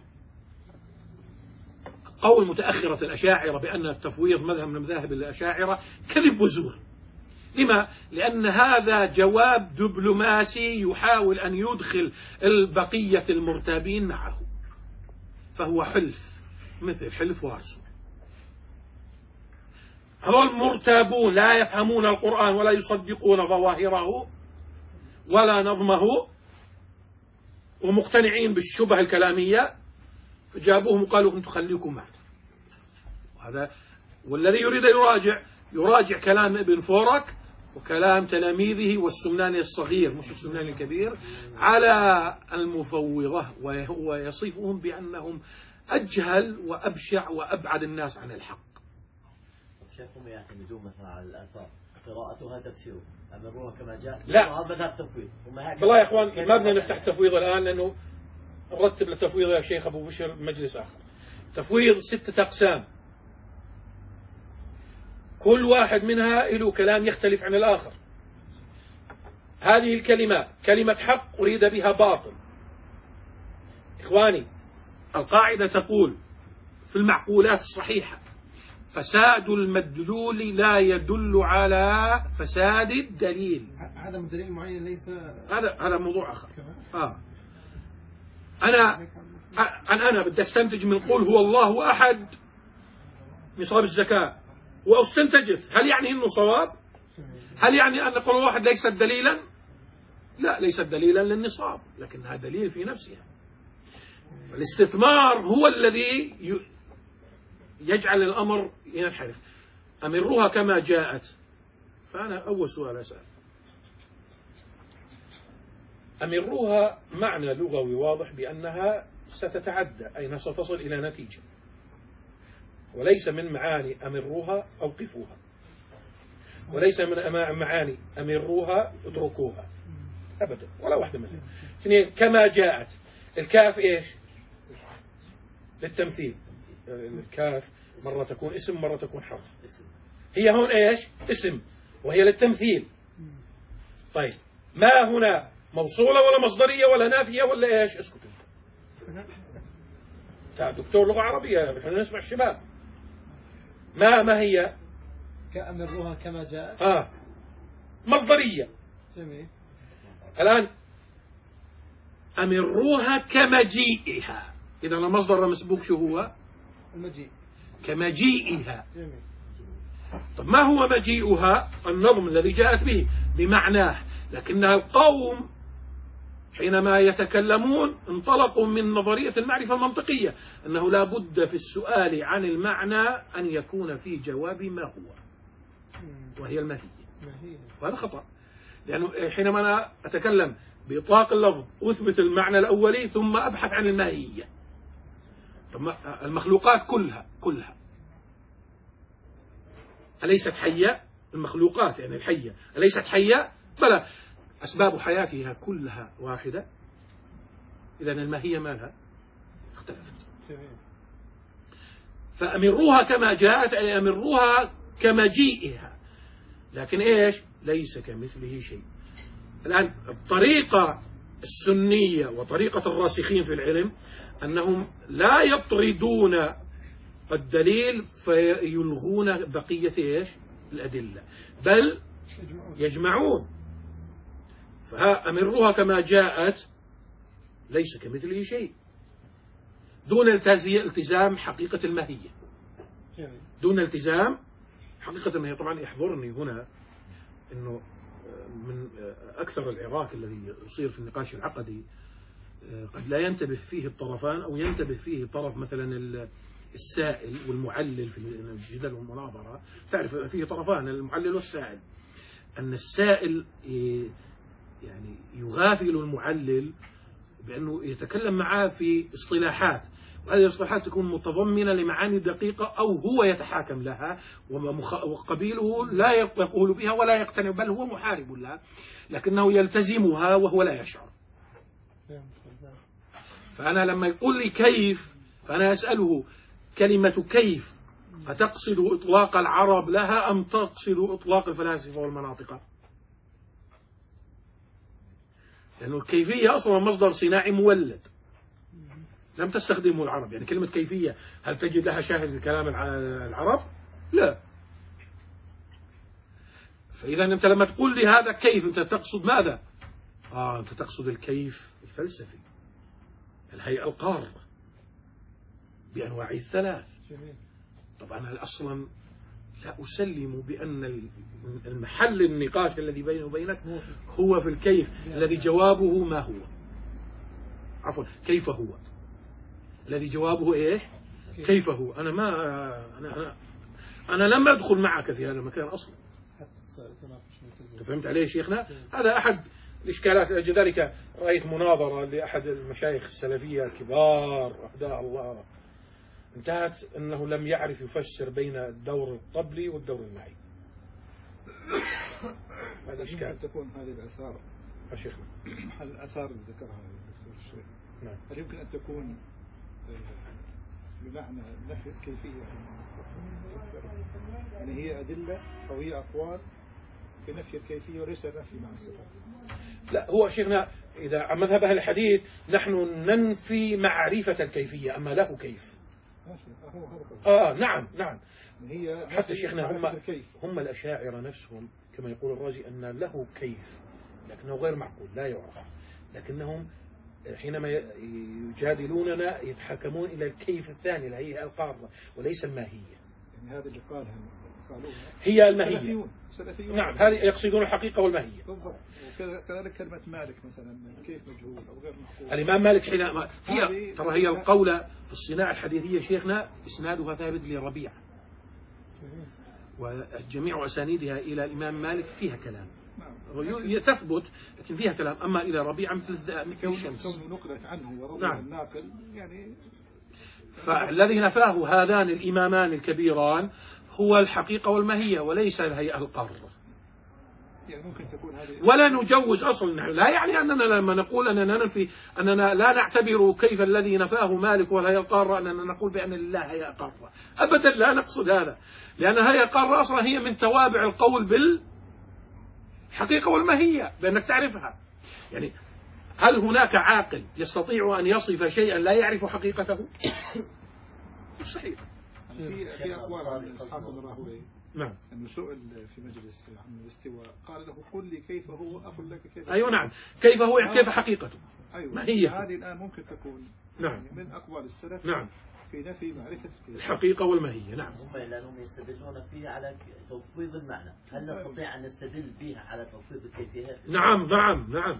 قول متأخرة الأشاعرة بأن التفويض مذهب من مذاهب الأشاعرة كذب وزور. لما؟ لأن هذا جواب دبلوماسي يحاول أن يدخل البقية المرتابين معه، فهو حلف مثل حلف وارسو. هذول مرتابون لا يفهمون القرآن ولا يصدقون ظواهره ولا نظمه ومقتنعين بالشبه الكلامية، فجابوهم وقالوا انتم خليكم معنا. وهذا والذي يريد أن يراجع يراجع كلام ابن فورك وكلام تلاميذه والسمناني الصغير مش السمناني الكبير على المفوضة، ويصفهم بأنهم أجهل وأبشع وأبعد الناس عن الحق. شيخهم يعتمدون مثلا على الآثار قراءتها تفسيره أمروها كما جاء. لا بدأ التفويض. والله يا إخوان ما بدنا نفتح تفويض الآن، لأنه نرتب للتفويض يا شيخ أبو بشر مجلس آخر. تفويض ستة أقسام، كل واحد منها له كلام يختلف عن الآخر. هذه الكلمة كلمة حق أريد بها باطل. إخواني القاعدة تقول في المعقولات الصحيحة فساد المدلول لا يدل على فساد الدليل. عدم دليل معين ليس هذا هذا موضوع آخر. آه. أنا أنا أنا بدي أستنتج من قول هو الله أحد نصاب الزكاة واستنتجت، هل يعني انه صواب؟ هل يعني ان قول واحد ليست دليلا؟ لا، ليست دليلا للنصاب، لكنها دليل في نفسها. الاستثمار هو الذي يجعل الامر ينحرف. امروها كما جاءت. فانا اول سؤال اسال، امروها معنى لغوي واضح بانها ستتعدى، اي ستصل الى نتيجه، وليس من معاني أمروها أوقفوها، وليس من معاني أمروها اتركوها أبدا، ولا واحدة منها. اثنين كما جاءت. الكاف إيش؟ للتمثيل. الكاف مرة تكون اسم مرة تكون حرف. هي هون إيش؟ اسم وهي للتمثيل. طيب ما هنا موصولة ولا مصدرية ولا نافية ولا إيش؟ اسكت انت دكتور لغة عربية، نحن نسمع الشباب. ما ما هي؟ كأمروها كما جاءت. آه مصدرية. جميل. الآن أمروها كمجيئها، إذا المصدر المسبوق شو هو؟ المجيء. كمجيئها. جميل. طب ما هو مجيئها؟ النظم الذي جاءت به بمعناه، لكنها القوم حينما يتكلمون انطلقوا من نظرية المعرفة المنطقية أنه لا بد في السؤال عن المعنى أن يكون في جواب ما هو، وهي الماهية. وهذا خطأ، لأنه حينما أنا أتكلم بإطلاق اللفظ أثبت المعنى الأولي ثم أبحث عن الماهية. المخلوقات كلها كلها أليست حية؟ المخلوقات يعني الحية أليست حية؟ بلى، أسباب حياتها كلها واحدة، إذا الماهية مالها اختلفت. فأمروها كما جاءت، أي أمروها كمجيئها، لكن إيش؟ ليس كمثله شيء. الآن الطريقة السنية وطريقة الراسخين في العلم أنهم لا يطردون الدليل فيلغون بقية إيش؟ الأدلة، بل يجمعون. فأمروها كما جاءت ليس كمثله شيء، دون التزام حقيقة الماهية، دون التزام حقيقة الماهية. طبعا يحضرني هنا أنه من أكثر العراك الذي يصير في النقاش العقدي قد لا ينتبه فيه الطرفان، أو ينتبه فيه طرف مثلا السائل والمعلل في الجدل والمناظرة. تعرف فيه طرفان، المعلل والسائل. أن السائل يعني يغافل المعلل بأنه يتكلم معاه في اصطلاحات، وهذه الاصطلاحات تكون متضمنة لمعاني دقيقة أو هو يتحاكم لها، وقبيله لا يقول بها ولا يقتنع، بل هو محارب لها، لكنه يلتزمها وهو لا يشعر. فأنا لما يقول لي كيف، فأنا أسأله كلمة كيف أتقصد إطلاق العرب لها أم تقصد إطلاق الفلاسفة والمناطق؟ لأنه الكيفية أصلا مصدر صناعي مولد لم تستخدمه العرب. يعني كلمة كيفية هل تجد لها شاهد في كلام العرب؟ لا. فإذا أنت لما تقول لي هذا كيف، أنت تقصد ماذا؟ آه أنت تقصد الكيف الفلسفي، الهيئة القارة بأنواعه الثلاث. طبعا أنا أصلا لا أسلم بأن المحل النقاش الذي بيني وبينك هو في الكيف الذي جوابه ما هو، عفوا كيف هو الذي جوابه إيش؟ كيف هو. أنا ما أنا أنا, أنا لم أدخل معك في هذا المكان أصلا. فهمت عليه شيخنا؟ هذا أحد الإشكالات. لذلك رأيت مناظرة لأحد المشايخ السلفية الكبار أحداء الله، انتهت أنه لم يعرف يفسر بين الدور الطبلي والدور المعي. هذا إشكال. هل تكون هذه الآثار يا شيخنا، هل الآثار اللي ذكرها الدكتور الشيخ نعم. هل يمكن أن تكون بمعنى نفي الكيفية؟ يعني هي أدلة أو هي أقوال بنفي الكيفية وليس نفي مع الصفات؟ لا، هو شيخنا إذا عن مذهب أهل الحديث نحن ننفي معرفة الكيفية، أما له كيف. آه نعم نعم. هي حتى شيخنا هم هم الأشاعرة نفسهم كما يقول الرازي أن له كيف لكنه غير معقول لا يعرف، لكنهم حينما يجادلوننا يتحكمون إلى الكيف الثاني اللي هي القارة وليس الماهية. يعني هذا اللي قالها قالوها هي الماهية. سلفيون. سلفيون. نعم، هذه يقصدون الحقيقة والماهية. بالضبط. وكذلك كلمة مالك مثلا كيف مجهول أو غير محقول. الإمام مالك حين هي ترى هي القولة في الصناعة الحديثية شيخنا إسنادها ثابت لربيع، وجميع أسانيدها إلى الإمام مالك فيها كلام. تثبت لكن فيها كلام. أما إلى ربيع مثل مثل الشمس كونه نقلت عنه وربيع نعم. الناقل يعني. فالذي نفاه هذان الإمامان الكبيران هو الحقيقة والماهية وليس الهيئة القارة. يعني ممكن تكون هذه ولا نجوز أصلا. لا يعني أننا لما نقول أننا ننفي أننا لا نعتبر كيف الذي نفاه مالك والهيئة القارة أننا نقول بأن لله هيئة قارة، أبدا لا نقصد هذا، لأن الهيئة القارة أصلا هي من توابع القول بالحقيقة والماهية بأنك تعرفها. يعني هل هناك عاقل يستطيع أن يصف شيئا لا يعرف حقيقته؟ مستحيل. في في أقوال عن إسحاق بن راهويه نعم أنه سئل في مجلس عن الاستواء قال له قل لي كيف هو أقول لك كيف. أيوة نعم، كيف هو يعني كيف حقيقته. أيوة. ما هي هذه الآن ممكن تكون نعم من أقوال السلف نعم في نفي معرفة الحقيقة والماهية. نعم. هم لأنهم يستدلون فيه على تفويض المعنى، هل نستطيع أن نستدل بها على تفويض الكيفية؟ نعم نعم نعم.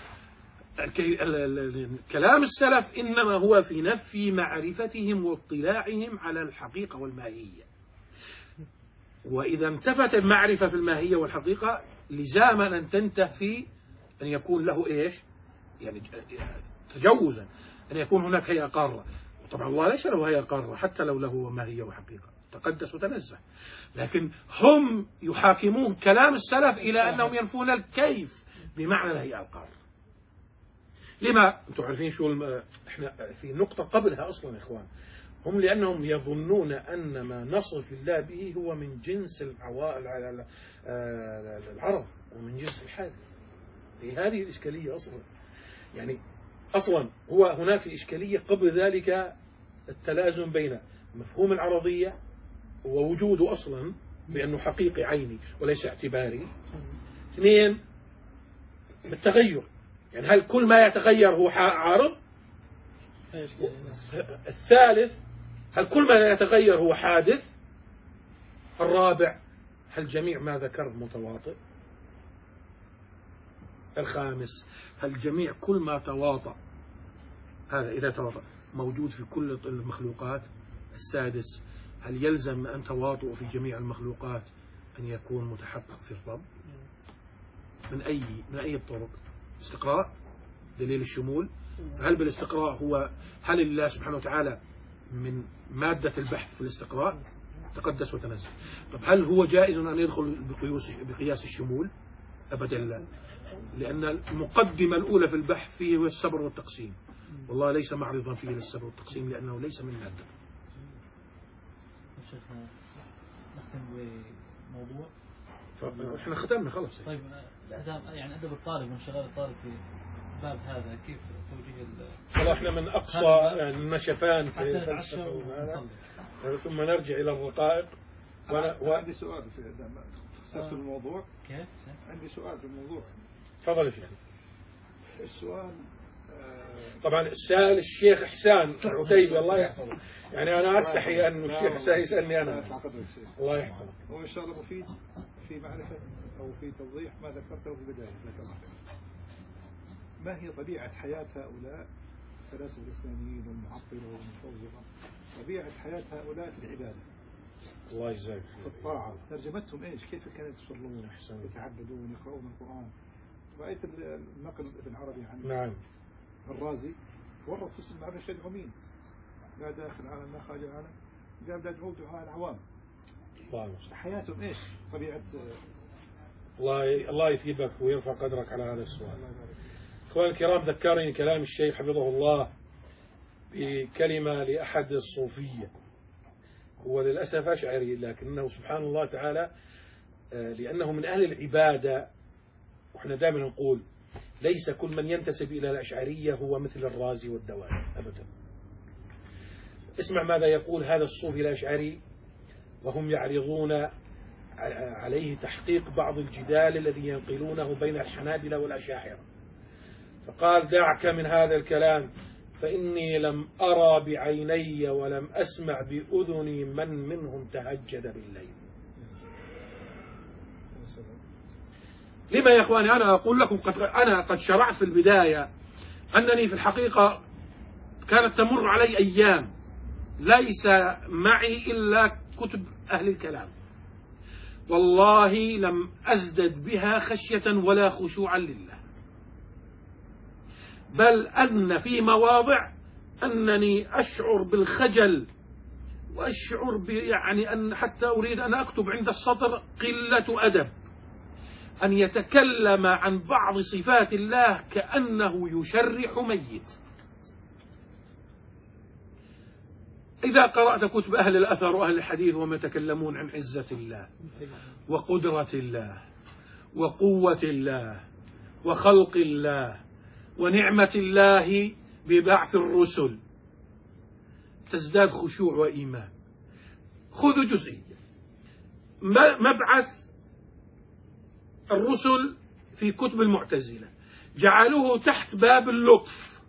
كلام السلف إنما هو في نفي معرفتهم واطلاعهم على الحقيقة والماهية. وإذا انتفت المعرفة في الماهية والحقيقة لزاما أن تنتفي أن يكون له إيش يعني تجوزا أن يكون هناك هيئة قارة. طبعا الله ليس له هيئة قارة حتى لو له ماهية وحقيقة، تقدس وتنزه، لكن هم يحاكمون كلام السلف إلى أنهم ينفون الكيف بمعنى الهيئة القارة. لما؟ أنتم عارفين شو الم... إحنا في نقطة قبلها أصلا يا إخوان، هم لأنهم يظنون أن ما نصف الله به هو من جنس العوائل العرب ومن جنس الحادث. هذه الإشكالية أصلا. يعني أصلا هو هناك إشكالية قبل ذلك، التلازم بين مفهوم العرضية ووجوده أصلا بأنه حقيقي عيني وليس اعتباري. اثنين، بالتغير، يعني هل كل ما يتغير هو عارض؟ الثالث، هل كل ما يتغير هو حادث؟ الرابع، هل جميع ما ذكرت متواطئ؟ الخامس، هل جميع كل ما تواطأ، هذا إذا تواطأ موجود في كل المخلوقات؟ السادس، هل يلزم أن تواطؤ في جميع المخلوقات أن يكون متحقق في الرب؟ من أي من أي الطرق؟ استقراء، دليل الشمول. هل بالاستقراء هو هل الله سبحانه وتعالى من مادة البحث في الاستقراء؟ تقدس وتنزه. طب هل هو جائز أن يدخل بقياس بقياس الشمول؟ أبدا لا، لأن المقدمة الأولى في البحث فيه هو الصبر والتقسيم، والله ليس معرضا فيه للصبر والتقسيم لأنه ليس من مادة. شيخنا نختم بموضوع. احنا ختمنا خلاص. طيب الأدب يعني أدب الطالب وانشغال الطالب في باب هذا كيف توجيه ال والله احنا من أقصى يعني النشفان في الفلسفة وهذا، ثم نرجع إلى الرقائق. وأنا وعندي سؤال في اختصرت الموضوع. كيف؟ عندي سؤال في الموضوع. تفضل يا شيخ. السؤال طبعا السائل الشيخ إحسان عتيبي الله يحفظه، يعني أنا أستحي أن الشيخ إحسان يسألني أنا. الله يحفظه. هو إن شاء الله مفيد في معرفة أو في توضيح ما ذكرته في البداية. ما هي طبيعة حياة هؤلاء الفلاسفة الإسلاميين والمعطلة والمفوضة، طبيعة حياة هؤلاء في العبادة؟ الله يجزاك في الطاعة ترجمتهم إيش؟ كيف كانوا يصلون يتعبدون يقرؤون القرآن؟ رأيت النقل ابن عربي عن نعم الرازي ورط في اسم معبد الشيخ عمين، لا داخل العالم لا خارج العالم، قال دعوه دعاء العوام. الله المستعان. حياتهم ايش؟ طبيعة. الله الله يثيبك ويرفع قدرك على هذا السؤال. اخواني الكرام، ذكرني كلام الشيخ حفظه الله بكلمة لأحد الصوفية، هو للأسف أشعري لكنه سبحان الله تعالى لأنه من أهل العبادة. وإحنا دائما نقول ليس كل من ينتسب إلى الأشعرية هو مثل الرازي والدواني أبدا. اسمع ماذا يقول هذا الصوفي الأشعري وهم يعرضون عليه تحقيق بعض الجدال الذي ينقلونه بين الحنابلة والأشاعرة. فقال: دعك من هذا الكلام، فإني لم أرى بعيني ولم أسمع بأذني من منهم تهجد بالليل. لما يا إخواني أنا أقول لكم قد أنا قد شرعت في البداية أنني في الحقيقة كانت تمر علي أيام ليس معي إلا كتب أهل الكلام، والله لم أزدد بها خشية ولا خشوعا لله، بل أن في مواضع أنني أشعر بالخجل وأشعر يعني أن حتى أريد أن أكتب عند السطر قلة أدب أن يتكلم عن بعض صفات الله كأنه يشرح ميت. إذا قرأت كتب أهل الأثر وأهل الحديث وهم يتكلمون عن عزة الله وقدرة الله وقوة الله وخلق الله ونعمة الله ببعث الرسل تزداد خشوع وإيمان. خذوا جزئية مبعث الرسل في كتب المعتزلة، جعلوه تحت باب اللطف،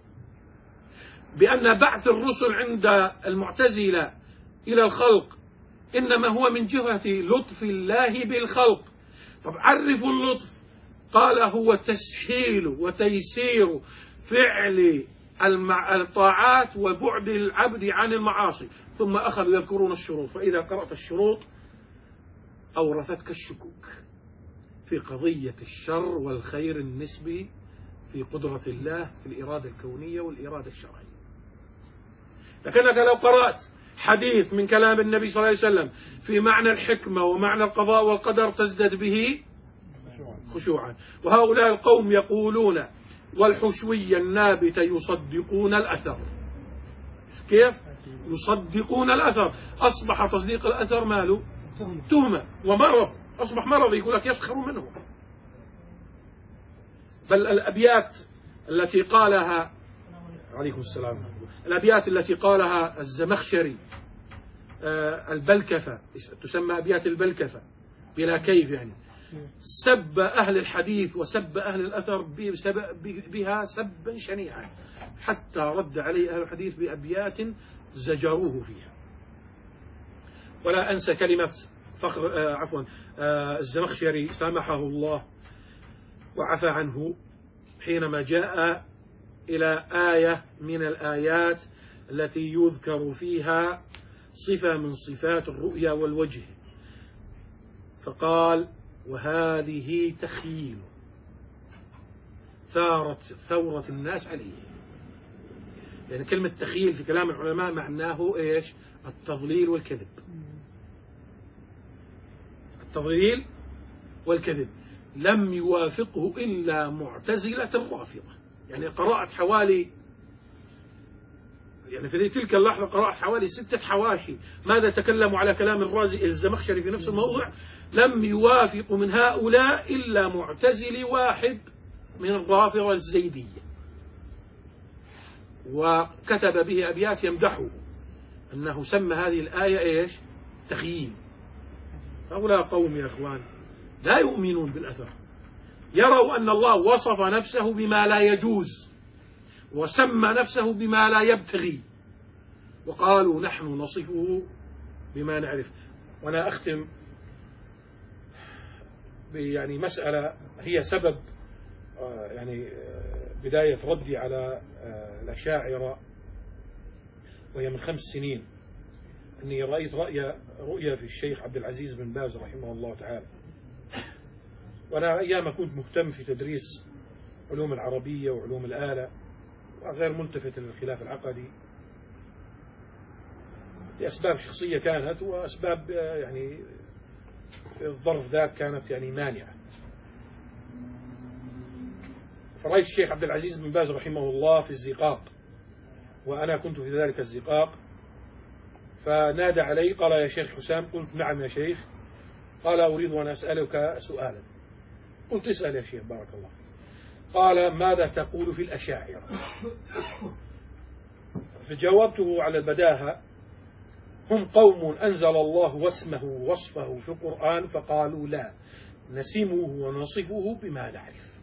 بأن بعث الرسل عند المعتزلة إلى الخلق إنما هو من جهة لطف الله بالخلق. طب عرفوا اللطف، قال هو تسهيل وتيسير فعل الطاعات وبعد العبد عن المعاصي، ثم أخذوا يذكرون الشروط، فإذا قرأت الشروط أورثتك الشكوك في قضية الشر والخير النسبي في قدرة الله في الإرادة الكونية والإرادة الشرعية. لكنك لو قرأت حديث من كلام النبي صلى الله عليه وسلم في معنى الحكمة ومعنى القضاء والقدر تزداد به خشوعا. وهؤلاء القوم يقولون والحشوية النابتة يصدقون الأثر. كيف؟ يصدقون الأثر. أصبح تصديق الأثر ماله؟ تهمة ومرض، أصبح مرض، يقول لك يسخر منه. بل الأبيات التي قالها عليكم السلام الأبيات التي قالها الزمخشري البلكفة، تسمى أبيات البلكفة بلا كيف، يعني سب أهل الحديث وسب أهل الأثر بها سبا شنيعا، حتى رد عليه أهل الحديث بأبيات زجروه فيها. ولا أنسى كلمة فخر آه عفوا آه الزمخشري سامحه الله وعفى عنه حينما جاء إلى آية من الآيات التي يذكر فيها صفة من صفات الرؤيا والوجه، فقال: وهذه تخيل ثارت ثورة الناس عليه. يعني كلمة تخيل في كلام العلماء معناه إيش؟ التضليل والكذب. التضليل والكذب لم يوافقه إلا معتزلة الرافضة. يعني قرأت حوالي يعني في تلك اللحظة قرأت حوالي ستة حواشي ماذا تكلموا على كلام الرازي الزمخشري في نفس الموضوع، لم يوافق من هؤلاء إلا معتزلي واحد من الرافضة الزيدية، وكتب به أبيات يمدحه أنه سمى هذه الآية إيش؟ تخييل. هؤلاء قوم يا إخوان لا يؤمنون بالأثر، يروا أن الله وصف نفسه بما لا يجوز وسمى نفسه بما لا يبتغي، وقالوا نحن نصفه بما نعرف. وأنا أختم يعني مسألة هي سبب يعني بداية ردي على الأشاعرة، وهي من خمس سنين أني رأيت رؤيا رؤيا في الشيخ عبد العزيز بن باز رحمه الله تعالى. وأنا أيام كنت مهتم في تدريس علوم العربية وعلوم الآلة وغير ملتفت للخلاف العقدي لأسباب شخصية كانت، وأسباب يعني في الظرف ذاك كانت يعني مانعة. فرأيت الشيخ عبد العزيز بن باز رحمه الله في الزقاق، وأنا كنت في ذلك الزقاق، فنادى علي قال: يا شيخ حسام. قلت: نعم يا شيخ. قال: أريد أن أسألك سؤالا. قلت: اسأل يا شيخ بارك الله. قال: ماذا تقول في الأشاعرة؟ فجاوبته على البداهة: هم قوم أنزل الله واسمه وصفه في القرآن فقالوا لا نسمه ونصفه بما نعرف.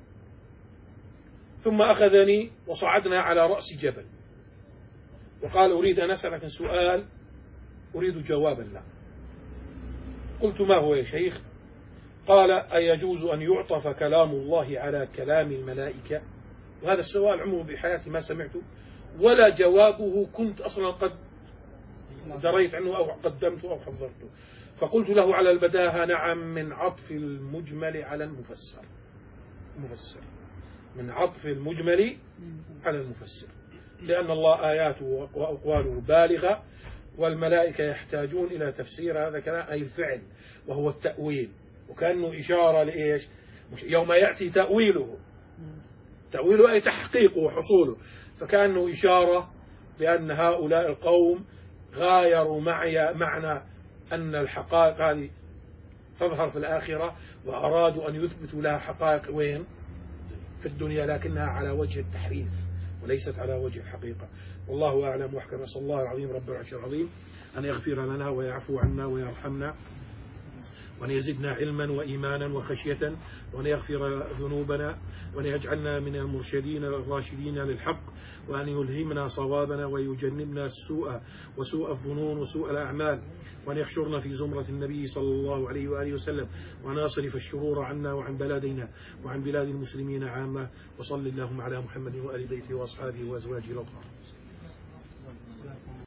ثم أخذني وصعدنا على رأس جبل وقال: أريد أن أسألك سؤال أريد جوابا له. قلت: ما هو يا شيخ؟ قال: أيجوز أن يعطف كلام الله على كلام الملائكة؟ وهذا السؤال عمره بحياتي ما سمعته ولا جوابه كنت أصلا قد دريت عنه أو قدمته أو حضرته. فقلت له على البداهة: نعم، من عطف المجمل على المفسر. مفسر من عطف المجمل على المفسر، لأن الله آياته وأقواله بالغة والملائكة يحتاجون إلى تفسير هذا كلام، أي الفعل وهو التأويل. وكأنه إشارة لإيش؟ يوم يأتي تأويله، تأويله أي تحقيقه وحصوله، فكأنه إشارة بأن هؤلاء القوم غايروا معي معنى أن الحقائق هذه تظهر في الآخرة، وأرادوا أن يثبتوا لها حقائق وين؟ في الدنيا، لكنها على وجه التحريف وليست على وجه الحقيقة. والله أعلم وأحكم. أسأل الله العظيم رب العرش العظيم أن يغفر لنا ويعفو عنا ويرحمنا، وأن يزدنا علما وإيمانا وخشية، وأن يغفر ذنوبنا، وأن يجعلنا من المرشدين الراشدين للحق، وأن يلهمنا صوابنا ويجنبنا السوء وسوء الظنون وسوء الأعمال، وأن يحشرنا في زمرة النبي صلى الله عليه وآله وسلم، وأن يصرف الشرور عنا وعن بلادنا وعن بلاد المسلمين عامة. وصل اللهم على محمد وآل بيته وأصحابه وأزواجه الأطهار.